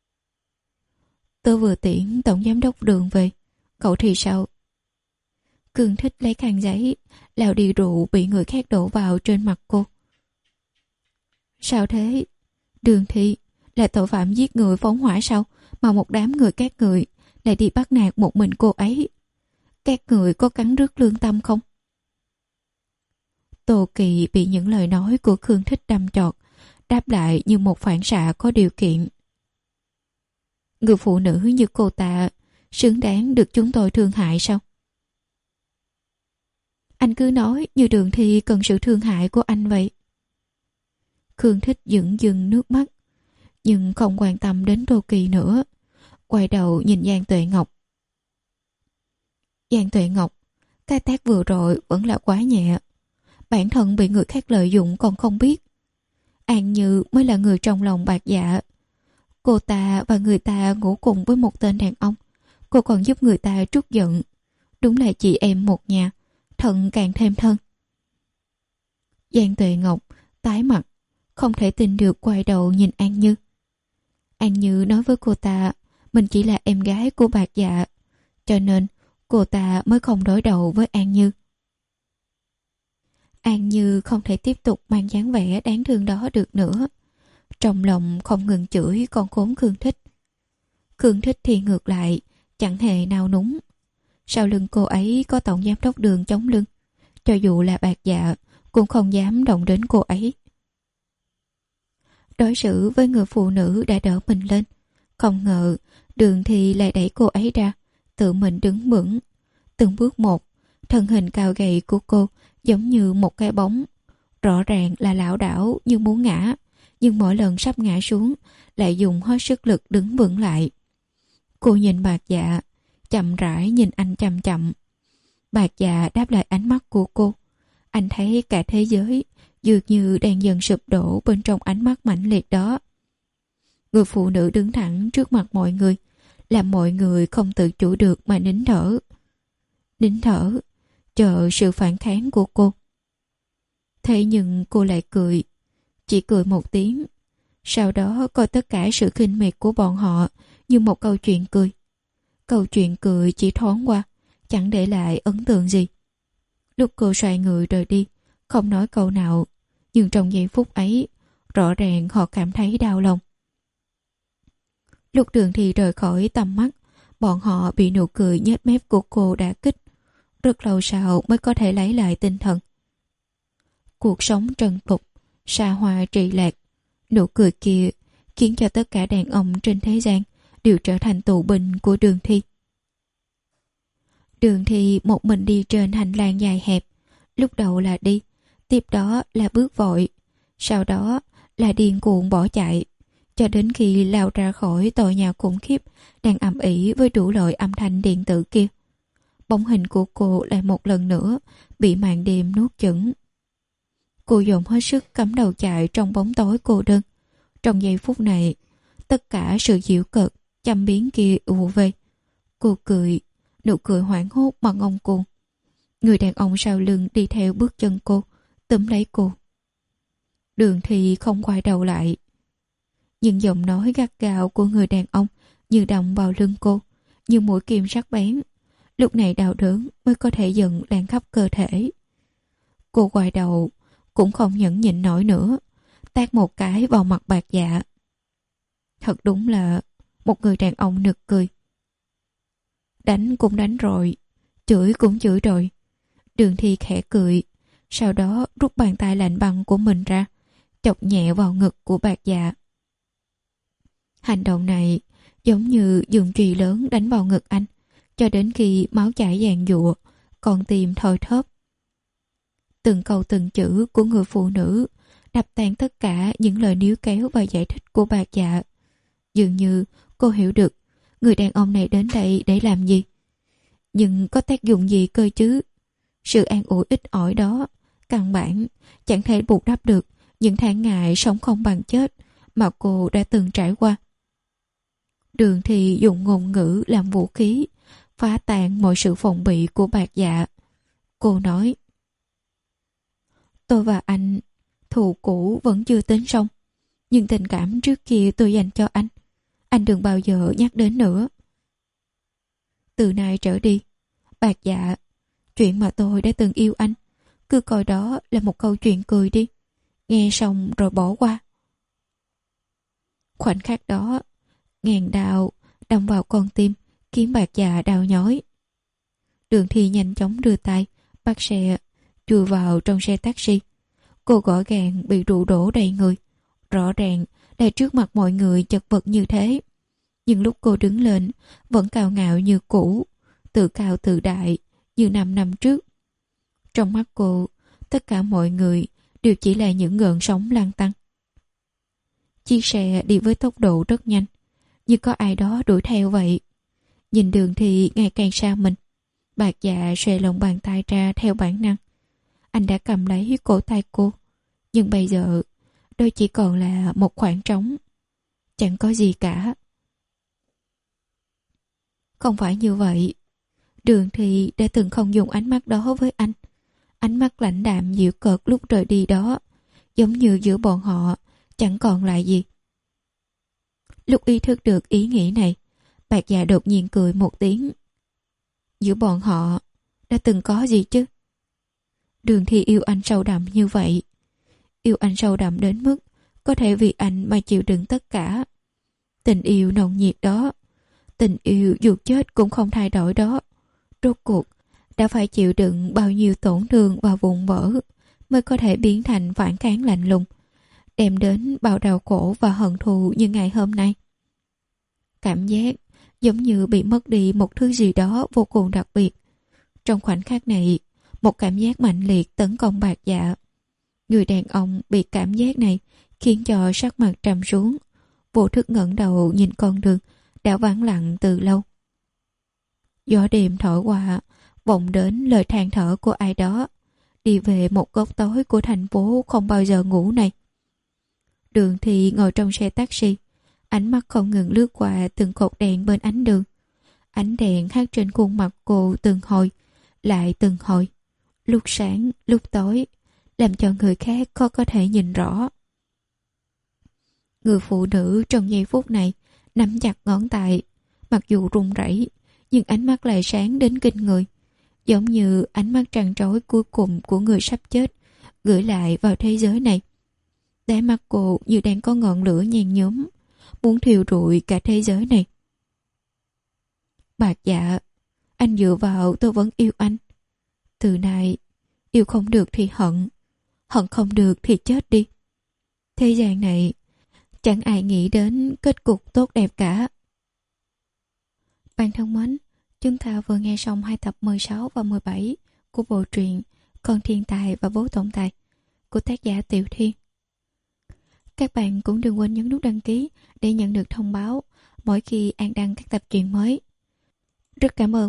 Tớ vừa tiễn tổng giám đốc Đường về. Cậu thì sao? Cương Thích lấy khăn giấy lau đi rượu bị người khác đổ vào trên mặt cô. Sao thế? Đường Thi là tội phạm giết người phóng hỏa sao, mà một đám người các người lại đi bắt nạt một mình cô ấy? Các người có cắn rứt lương tâm không? Tô Kỳ bị những lời nói của Cương Thích đâm chọt, đáp lại như một phản xạ có điều kiện. Người phụ nữ như cô ta xứng đáng được chúng tôi thương hại sao? Anh cứ nói như Đường Thi cần sự thương hại của anh vậy. Cương Thích dửng dưng nước mắt, nhưng không quan tâm đến Tô Kỳ nữa, quay đầu nhìn Giang Tuệ Ngọc. Giang Tuệ Ngọc, cái tác vừa rồi vẫn là quá nhẹ. Bản thân bị người khác lợi dụng còn không biết. An Như mới là người trong lòng bạc dạ. Cô ta và người ta ngủ cùng với một tên đàn ông. Cô còn giúp người ta trút giận. Đúng là chị em một nhà, thân càng thêm thân. Giang Tuệ Ngọc tái mặt, không thể tin được, quay đầu nhìn An Như. An Như nói với cô ta mình chỉ là em gái của bạc dạ, cho nên cô ta mới không đối đầu với An Như. An Như không thể tiếp tục mang dáng vẻ đáng thương đó được nữa. Trong lòng không ngừng chửi con khốn Cương Thích. Cương Thích thì ngược lại, chẳng hề nao núng. Sau lưng cô ấy có tổng giám đốc Đường chống lưng. Cho dù là bạc dạ, cũng không dám động đến cô ấy. Đối xử với người phụ nữ đã đỡ mình lên. Không ngờ, Đường thì lại đẩy cô ấy ra, tự mình đứng vững. Từng bước một, thân hình cao gầy của cô giống như một cái bóng. Rõ ràng là lảo đảo như muốn ngã, nhưng mỗi lần sắp ngã xuống lại dùng hết sức lực đứng vững lại. Cô nhìn bạc dạ, chậm rãi nhìn anh chậm chậm. Bạc dạ đáp lại ánh mắt của cô. Anh thấy cả thế giới dường như đang dần sụp đổ bên trong ánh mắt mãnh liệt đó. Người phụ nữ đứng thẳng trước mặt mọi người, làm mọi người không tự chủ được mà nín thở. Nín thở, chờ sự phản kháng của cô. Thế nhưng cô lại cười, chỉ cười một tiếng. Sau đó coi tất cả sự khinh miệt của bọn họ như một câu chuyện cười. Câu chuyện cười chỉ thoáng qua, chẳng để lại ấn tượng gì. Lúc cô xoay người rời đi, không nói câu nào, nhưng trong giây phút ấy, rõ ràng họ cảm thấy đau lòng. Lúc Đường Thi rời khỏi tầm mắt, bọn họ bị nụ cười nhếch mép của cô đả kích. Rất lâu sau mới có thể lấy lại tinh thần. Cuộc sống trần tục, xa hoa trì lạc, nụ cười kia khiến cho tất cả đàn ông trên thế gian đều trở thành tù binh của Đường Thi. Đường Thi một mình đi trên hành lang dài hẹp, lúc đầu là đi, tiếp đó là bước vội, sau đó là điên cuồng bỏ chạy, cho đến khi lao ra khỏi tòa nhà khủng khiếp đang ầm ĩ với đủ loại âm thanh điện tử kia. Bóng hình của cô lại một lần nữa bị màn đêm nuốt chửng. Cô dồn hết sức cắm đầu chạy trong bóng tối cô đơn. Trong giây phút này, tất cả sự giễu cợt, chăm biếm kia ùa về. Cô cười, nụ cười hoảng hốt mà ngông cuồng. Người đàn ông sau lưng đi theo bước chân cô, túm lấy cô. Đường Thi không quay đầu lại. Nhưng giọng nói gắt gao của người đàn ông như đâm vào lưng cô, như mũi kim sắc bén. Lúc này đau đớn mới có thể dần lan khắp cơ thể. Cô quay đầu, cũng không nhẫn nhịn nổi nữa, tát một cái vào mặt bạc dạ. Thật đúng là một người đàn ông nực cười. Đánh cũng đánh rồi, chửi cũng chửi rồi. Đường Thi khẽ cười, sau đó rút bàn tay lạnh băng của mình ra, chọc nhẹ vào ngực của bạc dạ. Hành động này giống như dùng chùy lớn đánh vào ngực anh, cho đến khi máu chảy dàn dụa, con tim thoi thóp. Từng câu từng chữ của người phụ nữ đập tan tất cả những lời níu kéo và giải thích của bạc dạ. Dường như cô hiểu được người đàn ông này đến đây để làm gì. Nhưng có tác dụng gì cơ chứ? Sự an ủi ít ỏi đó căn bản chẳng thể bù đắp được những tháng ngày sống không bằng chết mà cô đã từng trải qua. Đường Thi dùng ngôn ngữ làm vũ khí, phá tan mọi sự phòng bị của Bạc Dạ. Cô nói: Tôi và anh thù cũ vẫn chưa tính xong, nhưng tình cảm trước kia tôi dành cho anh, anh đừng bao giờ nhắc đến nữa. Từ nay trở đi, Bạc Dạ, chuyện mà tôi đã từng yêu anh, cứ coi đó là một câu chuyện cười đi, nghe xong rồi bỏ qua. Khoảnh khắc đó, ngàn đao đâm vào con tim, khiến Bạc Dạ đau nhói. Đường Thi nhanh chóng đưa tay bắt xe chui vào trong xe taxi. Cô gõ gàng bị rượu đổ đầy người, rõ ràng là trước mặt mọi người chật vật như thế, nhưng lúc cô đứng lên vẫn cao ngạo như cũ, tự cao tự đại như năm năm trước. Trong mắt cô, tất cả mọi người đều chỉ là những gợn sóng lăn tăn. Chiếc xe đi với tốc độ rất nhanh, như có ai đó đuổi theo vậy. Nhìn Đường Thi ngày càng xa mình, Bạc Dạ xòe lòng bàn tay ra theo bản năng. Anh đã cầm lấy cổ tay cô, nhưng bây giờ đó chỉ còn là một khoảng trống, chẳng có gì cả. Không phải như vậy. Đường Thi đã từng không dùng ánh mắt đó với anh. Ánh mắt lãnh đạm dịu cợt lúc rời đi đó, giống như giữa bọn họ chẳng còn lại gì. Lúc ý thức được ý nghĩ này, Bạc Dạ đột nhiên cười một tiếng. Giữa bọn họ đã từng có gì chứ? Đường Thi yêu anh sâu đậm như vậy, yêu anh sâu đậm đến mức có thể vì anh mà chịu đựng tất cả. Tình yêu nồng nhiệt đó, tình yêu dù chết cũng không thay đổi đó, rốt cuộc đã phải chịu đựng bao nhiêu tổn thương và vụn vỡ mới có thể biến thành phản kháng lạnh lùng, đem đến bao đau khổ và hận thù như ngày hôm nay. Cảm giác giống như bị mất đi một thứ gì đó vô cùng đặc biệt. Trong khoảnh khắc này, một cảm giác mạnh liệt tấn công Bạc Dạ. Người đàn ông bị cảm giác này khiến cho sắc mặt trầm xuống, vô thức ngẩng đầu nhìn con đường đã vắng lặng từ lâu. Gió đêm thổi qua, vọng đến lời than thở của ai đó, đi về một góc tối của thành phố không bao giờ ngủ này. Đường Thi ngồi trong xe taxi, ánh mắt không ngừng lướt qua từng cột đèn bên ánh đường. Ánh đèn hắt trên khuôn mặt cô từng hồi, lại từng hồi, lúc sáng, lúc tối, làm cho người khác khó có thể nhìn rõ. Người phụ nữ trong giây phút này nắm chặt ngón tay, mặc dù run rẩy, nhưng ánh mắt lại sáng đến kinh người, giống như ánh mắt trăn trối cuối cùng của người sắp chết gửi lại vào thế giới này. Đáy mắt cô như đang có ngọn lửa nhen nhóm, muốn thiêu rụi cả thế giới này. Bạc Dạ, anh dựa vào tôi vẫn yêu anh. Từ nay, yêu không được thì hận, hận không được thì chết đi. Thế gian này, chẳng ai nghĩ đến kết cục tốt đẹp cả. Bạn thân mến, chúng ta vừa nghe xong hai tập mười sáu và mười bảy của bộ truyện Con Thiên Tài và Bố Tổng Tài của tác giả Tiểu Thiên. Các bạn cũng đừng quên nhấn nút đăng ký để nhận được thông báo mỗi khi An đăng các tập truyện mới. Rất cảm ơn